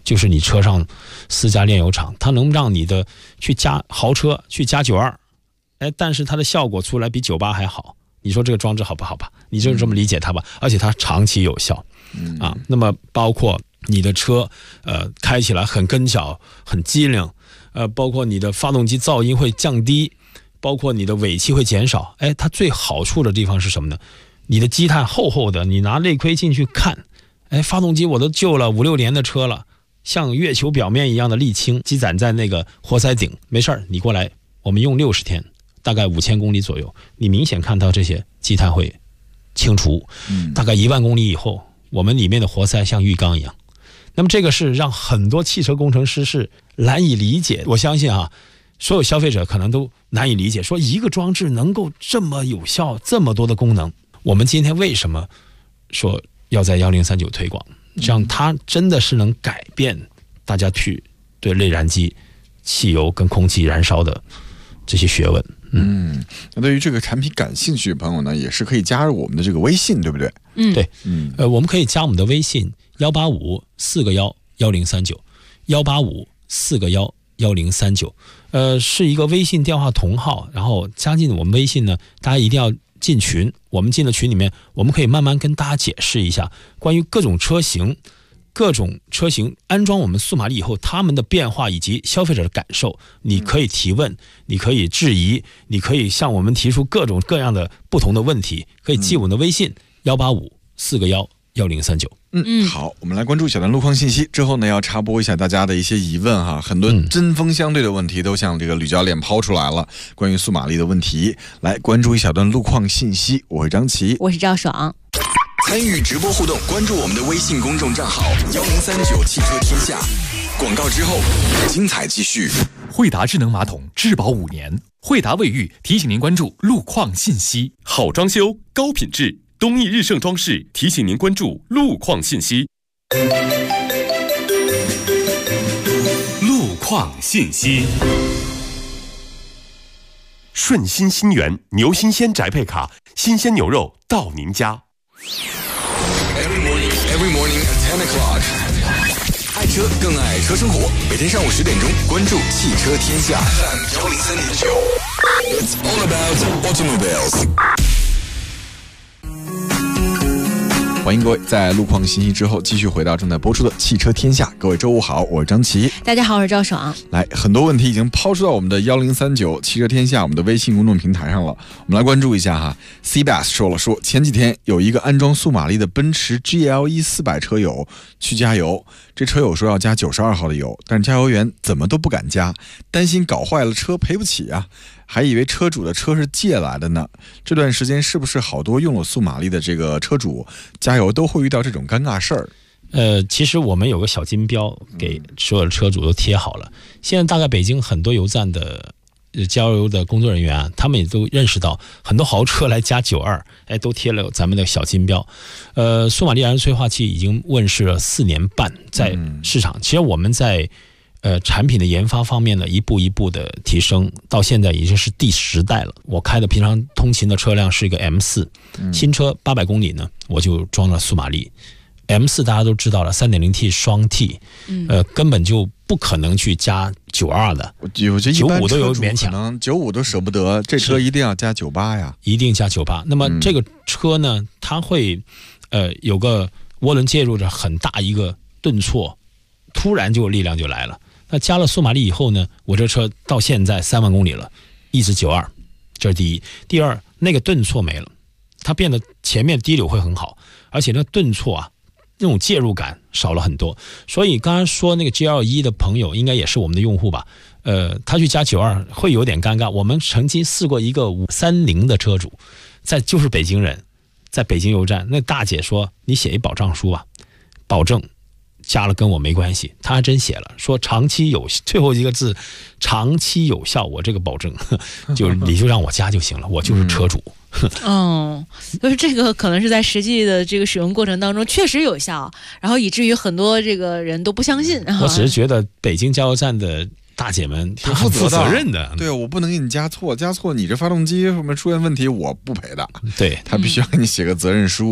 就是你车上私家炼油厂，它能让你的去加豪车去加92，但是它的效果出来比98还好。你说这个装置好不好吧？你就这么理解它吧。而且它长期有效，那么包括你的车，开起来很跟脚，很机灵，包括你的发动机噪音会降低，包括你的尾气会减少。它最好处的地方是什么呢？你的积碳厚厚的，你拿内窥进去看，发动机我都旧了5-6年的车了，像月球表面一样的沥青积攒在那个活塞顶，没事儿，你过来，我们用60天。大概5000公里左右，你明显看到这些积碳会清除。大概1万公里以后，我们里面的活塞像浴缸一样。那么这个是让很多汽车工程师是难以理解。我相信所有消费者可能都难以理解，说一个装置能够这么有效，这么多的功能。我们今天为什么说要在1039推广？这样它真的是能改变大家去对内燃机、汽油跟空气燃烧的这些学问。 那对于这个产品感兴趣的朋友呢，也是可以加入我们的这个微信，对不对？ 对，我们可以加我们的微信185-4个1-1039，185-4个1-1039，是一个微信电话同号，然后加进我们微信呢，大家一定要进群。我们进了群里面，我们可以慢慢跟大家解释一下关于各种车型安装我们速马力以后他们的变化以及消费者的感受。你可以提问，你可以质疑，你可以向我们提出各种各样的不同的问题，可以记我们的微信185-4个1-1039。 好，我们来关注小段路况信息之后呢，要插播一下大家的一些疑问很多针锋相对的问题都向这个吕教练抛出来了，关于速马力的问题。来关注一小段路况信息，我是张琪， 我是赵爽。 参与直播互动，关注我们的微信公众账号1039汽车天下。广告之后，精彩继续。 惠达智能马桶质保5年，惠达卫浴提醒您关注路况信息。 好装修，高品质，东义日盛装饰提醒您关注路况信息。路况信息。顺心新源牛新鲜宅配卡，新鲜牛肉到您家。 Every morning at 10 o'clock， 爱车更爱车生活。每天上午10点钟，关注汽车天下 FM103.9。It's all about automobiles。 欢迎各位在路况信息之后继续回到正在播出的汽车天下。各位周五好，我是张琪。 大家好，我是赵爽。 来，很多问题已经抛出到我们的1039汽车天下我们的微信公众平台上了，我们来关注一下CBAS 说前几天有一个安装速马力的奔驰 GLE 400车友去加油，这车友说要加92号的油，但是加油员怎么都不敢加，担心搞坏了车赔不起还以为车主的车是借来的呢。这段时间是不是好多用了速马力的这个车主加油都会遇到这种尴尬事儿？ 其实我们有个小金标给所有的车主都贴好了。现在大概北京很多油站的加油的工作人员他们也都认识到很多豪车来加92，都贴了咱们的小金标。速马力燃油催化器已经问世了4年半，在市场，其实我们在产品的研发方面呢，一步一步的提升，到现在已经是第10代了。我开的平常通勤的车辆是一个 M4，新车800公里呢，我就装了速马力。M4 大家都知道了 3.0T 双 T，根本就不可能去加92的， 我觉得 95都有勉强， 可能95都舍不得，这车一定要加98呀， 一定加98。那么这个车呢，它会有个涡轮介入着很大一个顿挫，突然就力量就来了。那加了速马力以后呢，我这车到现在3万公里了，一直92，这是第一。第二，那个顿挫没了，它变得前面低流会很好，而且那个顿挫那种介入感少了很多。所以刚刚说那个 GL1 的朋友应该也是我们的用户吧，他去加92会有点尴尬。我们曾经试过一个530的车主，就是北京人，在北京油站，那大姐说你写一保障书吧，保证加了跟我没关系，他还真写了，说长期有，最后一个字长期有效，我这个保证你就让我加就行了，我就是车主。 就是这个可能是在实际的这个使用过程当中确实有效，然后以至于很多这个人都不相信。 我只是觉得北京加油站的大姐们她很负责任的， 对，我不能给你加错你这发动机什么出现问题我不赔的， 对， 他必须要给你写个责任书。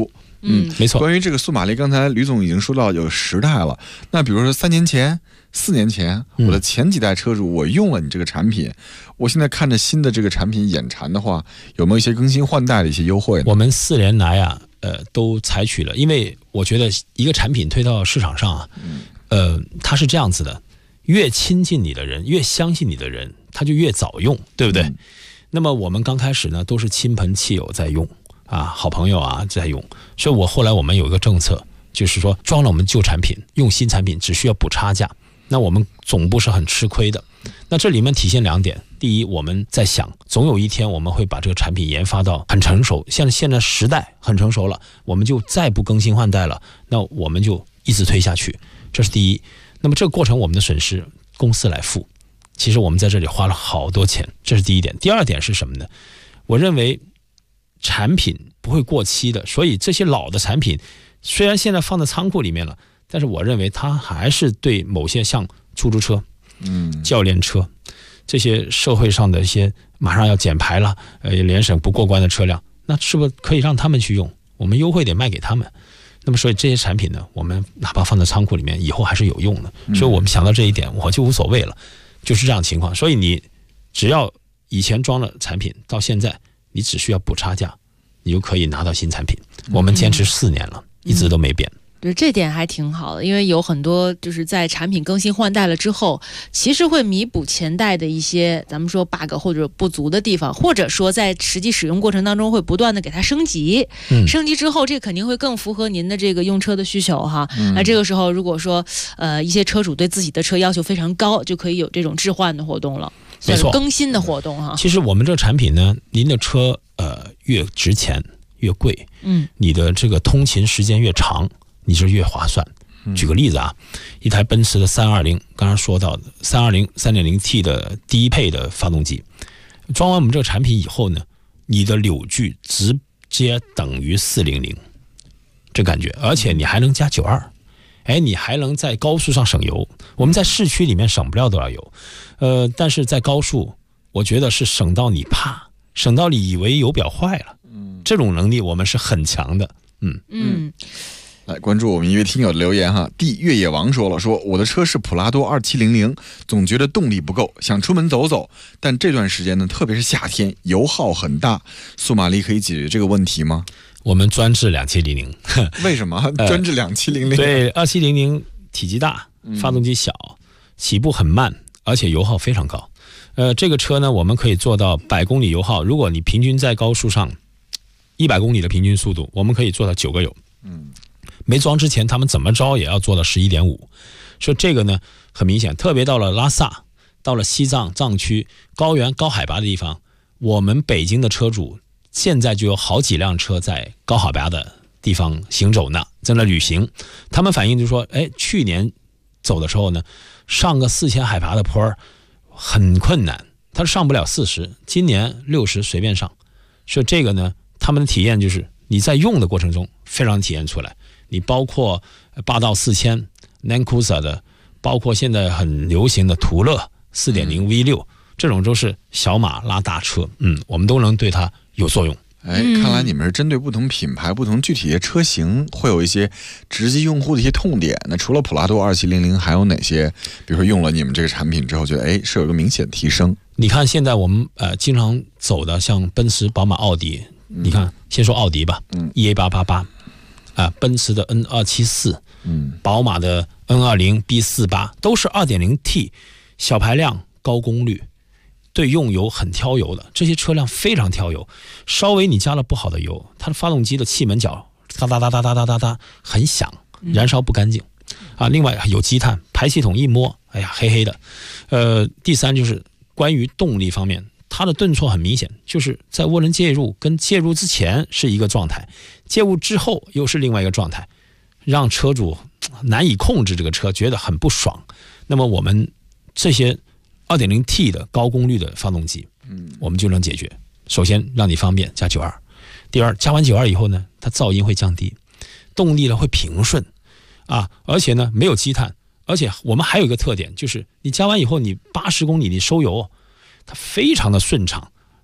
没错。 关于这个速马力，刚才吕总已经说到有时代了。那比如说3年前、4年前，我的前几代车主我用了你这个产品，我现在看着新的这个产品眼馋的话，有没有一些更新换代的一些优惠呢？ 我们4年来啊，都采取了，因为我觉得一个产品推到市场上啊，它是这样子的，越亲近你的人，越相信你的人，他就越早用，对不对？那么我们刚开始呢，都是亲朋戚友在用啊，好朋友啊在用，所以后来我们有一个政策，就是说装了我们旧产品，用新产品只需要补差价，那我们总部是很吃亏的。那这里面体现2点，第一，我们在想，总有一天我们会把这个产品研发到很成熟，现在时代很成熟了，我们就再不更新换代了，那我们就一直推下去，这是第一。那么这个过程我们的损失公司来付，其实我们在这里花了好多钱，这是第一点。第二点是什么呢？我认为产品不会过期的，所以这些老的产品虽然现在放在仓库里面了，但是我认为它还是对某些像出租车、教练车这些社会上的一些马上要减排了、联审不过关的车辆，那是不是可以让他们去用？我们优惠点卖给他们。那么所以这些产品呢，我们哪怕放在仓库里面，以后还是有用的。所以我们想到这一点，我就无所谓了，就是这样的情况。所以你只要以前装了产品，到现在你只需要补差价，你就可以拿到新产品。我们坚持4年了，一直都没变。 对，这点还挺好的，因为有很多就是在产品更新换代了之后，其实会弥补前代的一些咱们说 bug 或者不足的地方，或者说在实际使用过程当中会不断的给它升级，升级之后这肯定会更符合您的这个用车的需求哈。那这个时候如果说一些车主对自己的车要求非常高，就可以有这种置换的活动了， 没错， 更新的活动哈。 其实我们这个产品呢，您的车越值钱越贵，你的这个通勤时间越长，你就越划算。举个例子啊，一台奔驰的320，刚刚说到的320 3.0T 的低配的发动机，装完我们这个产品以后呢，你的扭矩直接等于400，这感觉，而且你还能加92，你还能在高速上省油。我们在市区里面省不了多少油，但是在高速，我觉得是省到你怕，省到你以为油表坏了。这种能力我们是很强的。 来关注我们一位听友的留言哈，越野王说我的车是普拉多2700，总觉得动力不够，想出门走走，但这段时间呢，特别是夏天，油耗很大，速马力可以解决这个问题吗？ 我们专治2700。 为什么专治2700？ 对，2700体积大，发动机小，起步很慢，而且油耗非常高。这个车呢，我们可以做到100公里油耗，如果你平均在高速上100公里的平均速度，我们可以做到9个油。没装之前他们怎么着也要做到11.5，所以这个呢很明显，特别到了拉萨，到了西藏藏区高原高海拔的地方，我们北京的车主现在就有好几辆车在高海拔的地方行走呢，在那旅行。他们反映就说，去年走的时候呢，上个4000海拔的坡很困难，他上不了40，今年60随便上。所以这个呢，他们的体验就是你在用的过程中非常体验出来。你包括霸道4000 Nankusa 的，包括现在很流行的途乐 4.0 V6，这种都是小马拉大车，我们都能对它有作用。 看来你们是针对不同品牌、不同具体的车型，会有一些直击用户的一些痛点。那除了普拉多2700，还有哪些？比如说用了你们这个产品之后，觉得是有一个明显提升。 你看现在我们经常走的像奔驰、宝马、奥迪，你看先说奥迪吧，EA888。奔驰的 N274，宝马的 N20 B48 都是 2.0T 小排量高功率，对用油很挑油的，这些车辆非常挑油，稍微你加了不好的油，它的发动机的气门角哒哒哒哒哒哒哒哒很响，燃烧不干净另外有积碳，排气筒一摸黑黑的。第三就是关于动力方面，它的顿挫很明显，就是在涡轮介入跟介入之前是一个状态，介入之后又是另外一个状态，让车主难以控制这个车，觉得很不爽。那么我们这些 2.0T 的高功率的发动机，我们就能解决。首先让你方便加92，第二加完92以后呢，它噪音会降低，动力呢会平顺而且呢没有积碳，而且我们还有一个特点，就是你加完以后你80公里你收油，它非常的顺畅，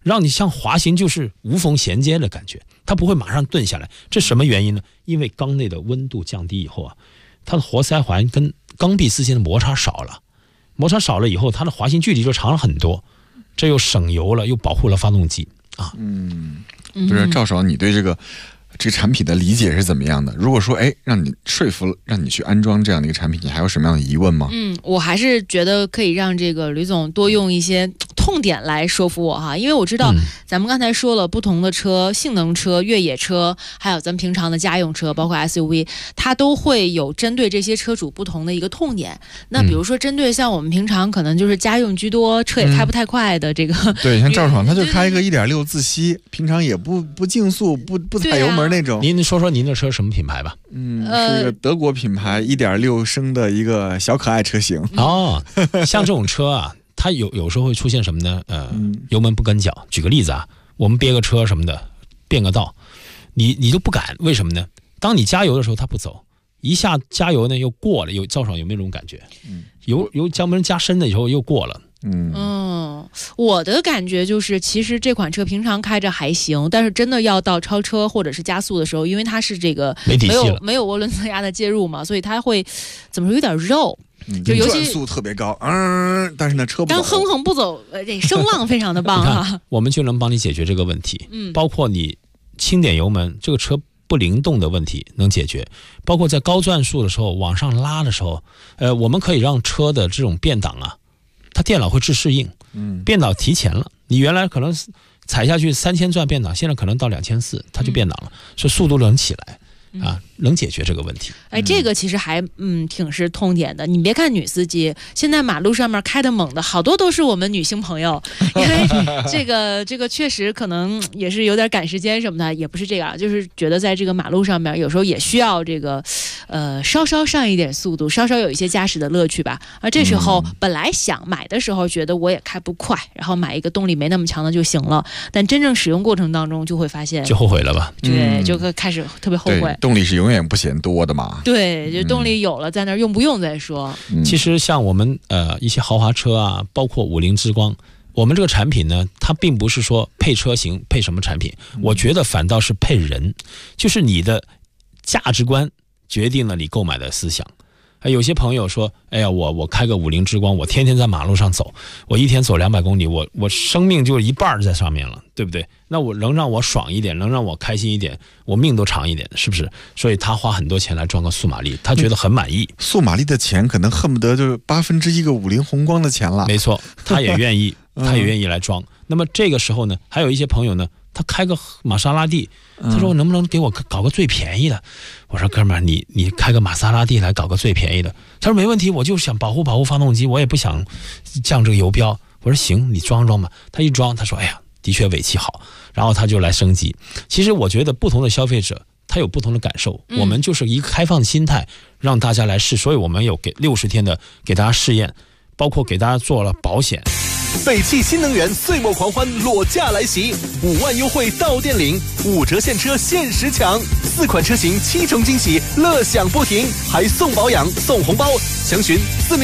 让你像滑行就是无缝衔接的感觉，它不会马上顿下来。这什么原因呢？因为缸内的温度降低以后啊，它的活塞环跟缸壁之间的摩擦少了，摩擦少了以后，它的滑行距离就长了很多，这又省油了，又保护了发动机啊。 不是赵爽，你对这个产品的理解是怎么样的？如果说让你说服让你去安装这样的一个产品，你还有什么样的疑问吗？ 我还是觉得可以让这个吕总多用一些痛点来说服我哈，因为我知道咱们刚才说了不同的车，性能车、越野车，还有咱们平常的家用车，包括 SUV， 它都会有针对这些车主不同的一个痛点。那比如说针对像我们平常可能就是家用居多，车也开不太快的这个， 对，像赵爽他就开一个 1.6 自吸，平常也不竞速，不踩油门那种。 您说说您的车什么品牌吧？ 是一个德国品牌1.6升的一个小可爱车型。 像这种车啊，它有时候会出现什么呢？油门不跟脚。举个例子啊，我们憋个车什么的，变个道，你就不敢，为什么呢？当你加油的时候它不走，一下加油呢又过了，赵爽有没有这种感觉？油将门加深了以后又过了。 我的感觉就是，其实这款车平常开着还行，但是真的要到超车或者是加速的时候，因为它是这个没有涡轮增压的介入嘛，所以它会怎么说有点肉。就尤其转速特别高，但是呢车不走， 但哼哼不走，这声浪非常的棒啊。 我们就能帮你解决这个问题，包括你轻点油门，这个车不灵动的问题能解决，包括在高转速的时候往上拉的时候，我们可以让车的这种变档啊，它电脑会自适应，变档提前了，你原来可能踩下去3000转变档，现在可能到2400，它就变档了，所以速度能起来。能解决这个问题。 这个其实还挺是痛点的。你别看女司机现在马路上面开的猛的好多都是我们女性朋友，因为这个确实可能也是有点赶时间什么的，也不是这样，就是觉得在这个马路上面有时候也需要这个稍稍上一点速度，稍稍有一些驾驶的乐趣吧。这时候本来想买的时候觉得我也开不快，然后买一个动力没那么强的就行了，但真正使用过程当中就会发现就后悔了吧？ 对，就开始特别后悔。 动力是永远不嫌多的嘛。 对，就动力有了，在那儿用不用再说。 其实像我们一些豪华车啊，包括50之光，我们这个产品呢，它并不是说配车型配什么产品，我觉得反倒是配人，就是你的价值观决定了你购买的思想。有些朋友说，哎呀，我开个50之光，我天天在马路上走，我一天走200公里，我生命就一半在上面了，对不对？那我能让我爽一点，能让我开心一点，我命都长一点，是不是？所以他花很多钱来装个速马力，他觉得很满意。 速马力的钱可能恨不得就1/8个50宏光的钱了。 没错，他也愿意，他也愿意来装。那么这个时候呢，还有一些朋友呢，他开个玛莎拉蒂，他说能不能给我搞个最便宜的？我说哥们儿，你开个玛莎拉蒂来搞个最便宜的。他说没问题，我就想保护发动机，我也不想降这个油标。我说行，你装吧。他一装，他说哎呀，的确尾气好，然后他就来升级。其实我觉得不同的消费者他有不同的感受，我们就是一个开放的心态，让大家来试。所以我们有给60天的给大家试验，包括给大家做了保险。 北汽新能源岁末狂欢裸驾来袭，5万优惠到店领，5折现车限时抢，4款车型7重惊喜，乐享不停，还送保养送红包，详询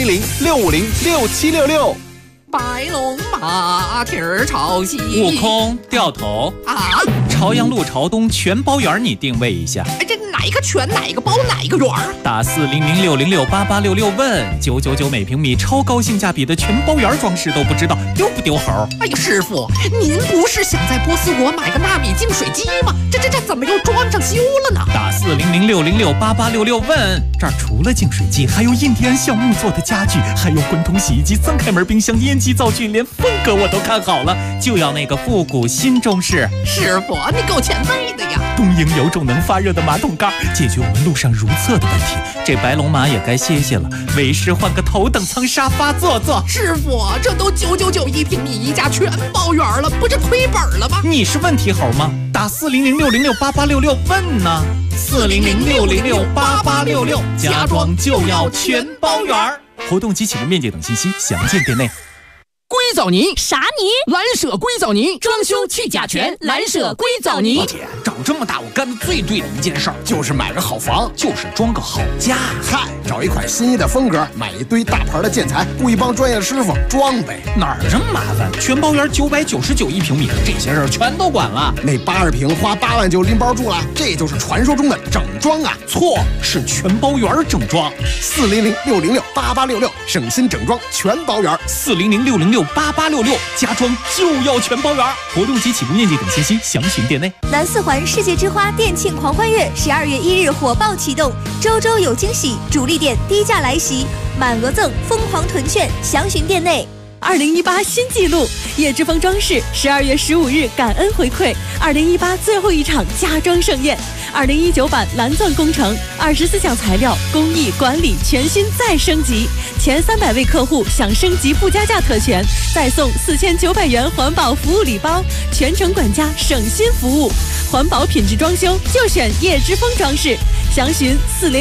400-650-6766。 白龙马蹄儿朝西， 悟空掉头啊！ 朝阳路朝东全包圆，你定位一下。 这哪一个全哪一个包哪一个圆？ 打400-606-8866问999每平米，超高性价比的全包圆装饰都不知道丢不丢猴？ 哎呀，师傅，您不是想在波斯国买个纳米净水机吗？这怎么又装上修了呢？ 打400-606-8866问，这儿除了净水机，还有印第安橡木做的家具，还有滚筒洗衣机、3开门冰箱、烟机灶具，连风格我都看好了，就要那个复古新中式。 师傅，你够前辈的呀！ 东营有种能发热的马桶盖，解决我们路上如厕的问题。这白龙马也该歇歇了，为师换个头等舱沙发坐坐。 师傅，这都999一平米一家全包圆了，不是亏本了吗？ 你是问题猴吗？打400-606-8866问呢。400-606-8866，家装就要全包圆。活动及启动面积等信息详见店内。 规藻泥。 啥泥？ 蓝舍硅藻泥，装修去甲醛，蓝舍硅藻泥。 老铁，长这么大我干的最对的一件事儿，就是买个好房，就是装个好家。 嗨，找一款心仪的风格，买一堆大牌的建材，雇一帮专业师傅装呗。 哪儿这么麻烦？全包园999一平米，这些事儿全都管了。 那80平花8万就拎包住了，这就是传说中的整装啊！ 错，是全包园整装。 400-606-8866，省心整装全包园。 400-606-8866，家装就要全包园。活动及起步面积等信息详询店内。 南四环世界之花店庆狂欢月12月1日火爆启动，周周有惊喜，主力店低价来袭，满额赠，疯狂囤券，详询店内。 2018新纪录，叶之峰装饰12月15日感恩回馈2018最后一场家装盛宴，2019版蓝钻工程24项材料工艺管理全新再升级，前300位客户享升级不加价特权，再送4900元环保服务礼包，全程管家省心服务，环保品质装修就选叶之峰装饰，详询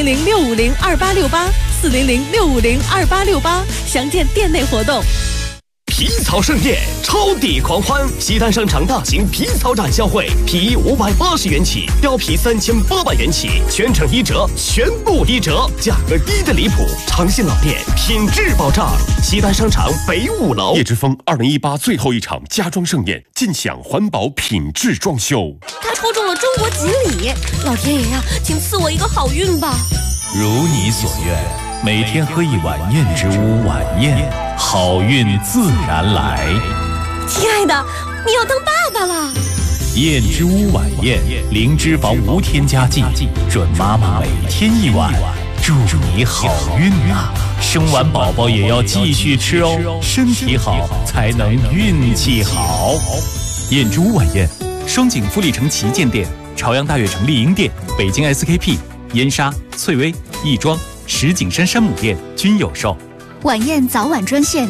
400-650-2868，400-650-2868，详见店内活动。 皮草盛宴，超抵狂欢！西单商场大型皮草展销会，皮衣580元起，貂皮3800元起，全程1折，全部1折，价格低的离谱。长信老店，品质保障。西单商场北5楼。 叶之峰2018最后一场家装盛宴，尽享环保品质装修。 他抽中了中国锦鲤，老天爷呀，请赐我一个好运吧！ 如你所愿，每天喝一碗燕之屋晚宴，好运自然来。 亲爱的，你要当爸爸了。 燕之屋晚宴，零脂肪无添加剂，准妈妈每天一碗，祝你好运啊！生完宝宝也要继续吃哦，身体好才能运气好。 燕之屋晚宴，双井富力城旗舰店、朝阳大悦城丽婴店、北京 SKP、燕莎、翠微、亦庄、石景山山姆店均有售。 晚宴早晚专线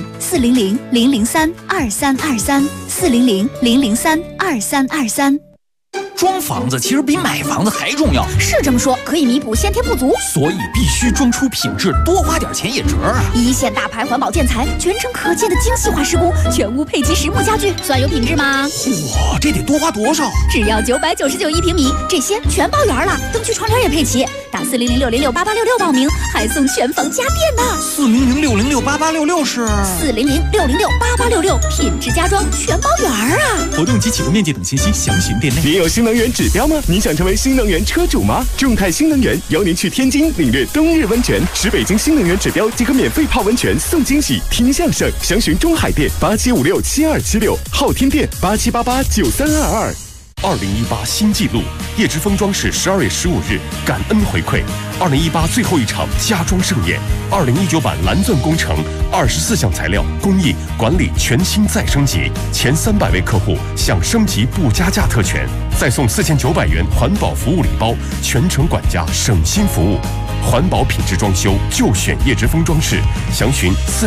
400-003-2323，400-003-2323。 装房子其实比买房子还重要， 是这么说，可以弥补先天不足， 所以必须装出品质，多花点钱也值啊！ 一线大牌环保建材，全程可见的精细化施工，全屋配齐实木家具，算有品质吗？ 哇，这得多花多少？ 只要999一平米，这些全包圆了，灯区窗帘也配齐。打400-606-8866报名，还送全房家电呢。 400-606-8866是 400-606-8866，品质家装全包圆啊！ 活动及起步面积等信息详询店内。 你有新能源指标吗？你想成为新能源车主吗？众泰新能源邀您去天津领略冬日温泉，持北京新能源指标即可免费泡温泉送惊喜，听相声。详询中海店87567276，昊天店87889322。2018新纪录，叶之峰装饰12月15日感恩回馈2018最后一场家装盛宴，2019版蓝钻工程24项材料工艺管理全新再升级，前300位客户享升级不加价特权，再送4900元环保服务礼包，全程管家省心服务。环保品质装修就选叶之峰装饰，详询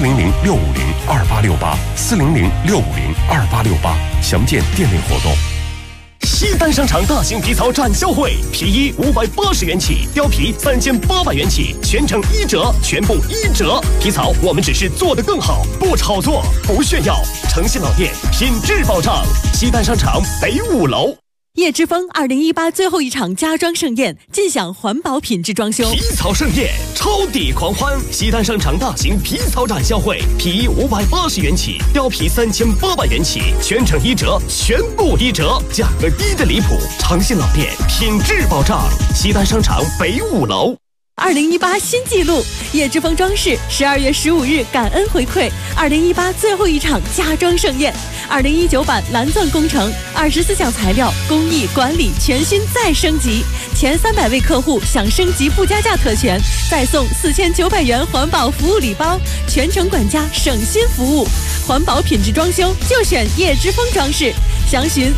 400-650-2868，400-650-2868，详见店内活动。 西单商场大型皮草展销会，皮衣580元起，貂皮3800元起，全程1折，全部1折。皮草我们只是做得更好，不炒作，不炫耀。诚信老店，品质保障。西单商场北5楼。 叶之峰2018最后一场家装盛宴，尽享环保品质装修。 皮草盛宴，超抵狂欢！西单商场大型皮草展销会，皮衣580元起，貂皮3800元起，全程1折，全部1折，价格低的离谱。长信老店，品质保障。西单商场北5楼。 2018新纪录，叶之峰装饰12月15日感恩回馈2018最后一场家装盛宴，2019版蓝钻工程24项材料工艺管理全新再升级，前300位客户享升级不加价特权，再送4900元环保服务礼包，全程管家省心服务，环保品质装修就选叶之峰装饰，详询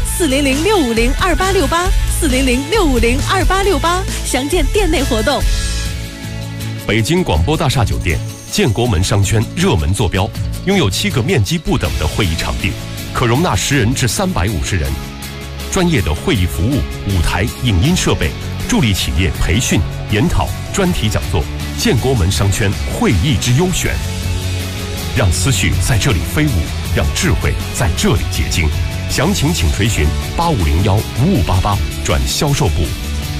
400-650-2868，400-650-2868，详见店内活动。 北京广播大厦酒店建国门商圈热门坐标，拥有7个面积不等的会议场地，可容纳10人至350人。专业的会议服务、舞台、影音设备，助力企业培训、研讨、专题讲座。建国门商圈会议之优选，让思绪在这里飞舞， 让智慧在这里结晶。详情请垂询8501-5588转销售部。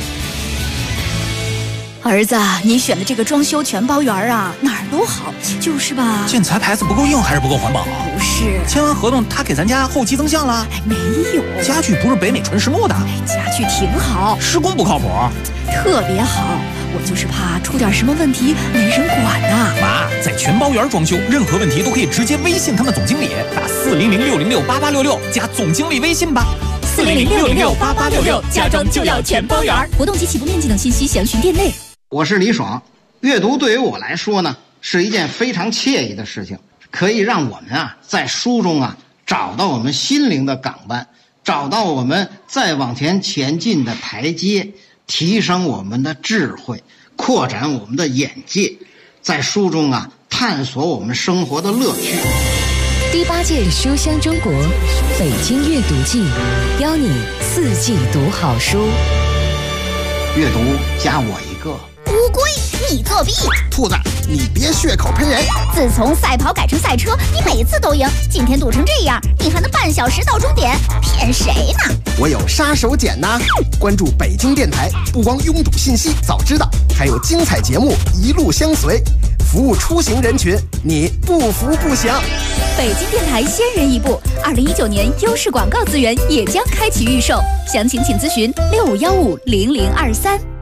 儿子，你选的这个装修全包园啊，哪儿都好，就是吧？ 建材牌子不够硬还是不够环保啊？ 不是， 签完合同他给咱家后期增项了？ 没有， 家具不是北美纯实木的， 家具挺好， 施工不靠谱， 特别好。我就是怕出点什么问题没人管呐。 妈，在全包园装修，任何问题都可以直接微信他们总经理，打400-606-8866加总经理微信吧。 400-606-8866，家装就要全包园。活动及起步面积等信息详询店内。 我是李爽，阅读对于我来说呢，是一件非常惬意的事情，可以让我们在书中找到我们心灵的港湾，找到我们再往前前进的台阶，提升我们的智慧，扩展我们的眼界，在书中探索我们生活的乐趣。 第8届书香中国北京阅读季，邀你4季读好书。 阅读加我一个。 乌龟，你作弊！ 兔子，你别血口喷人！ 自从赛跑改成赛车，你每次都赢，今天堵成这样，你还能半小时到终点，骗谁呢？ 我有杀手锏呐！关注北京电台，不光拥堵信息早知道，还有精彩节目一路相随，服务出行人群，你不服不行。 北京电台先人一步，2019年优势广告资源也将开启预售，详情请咨询65150023。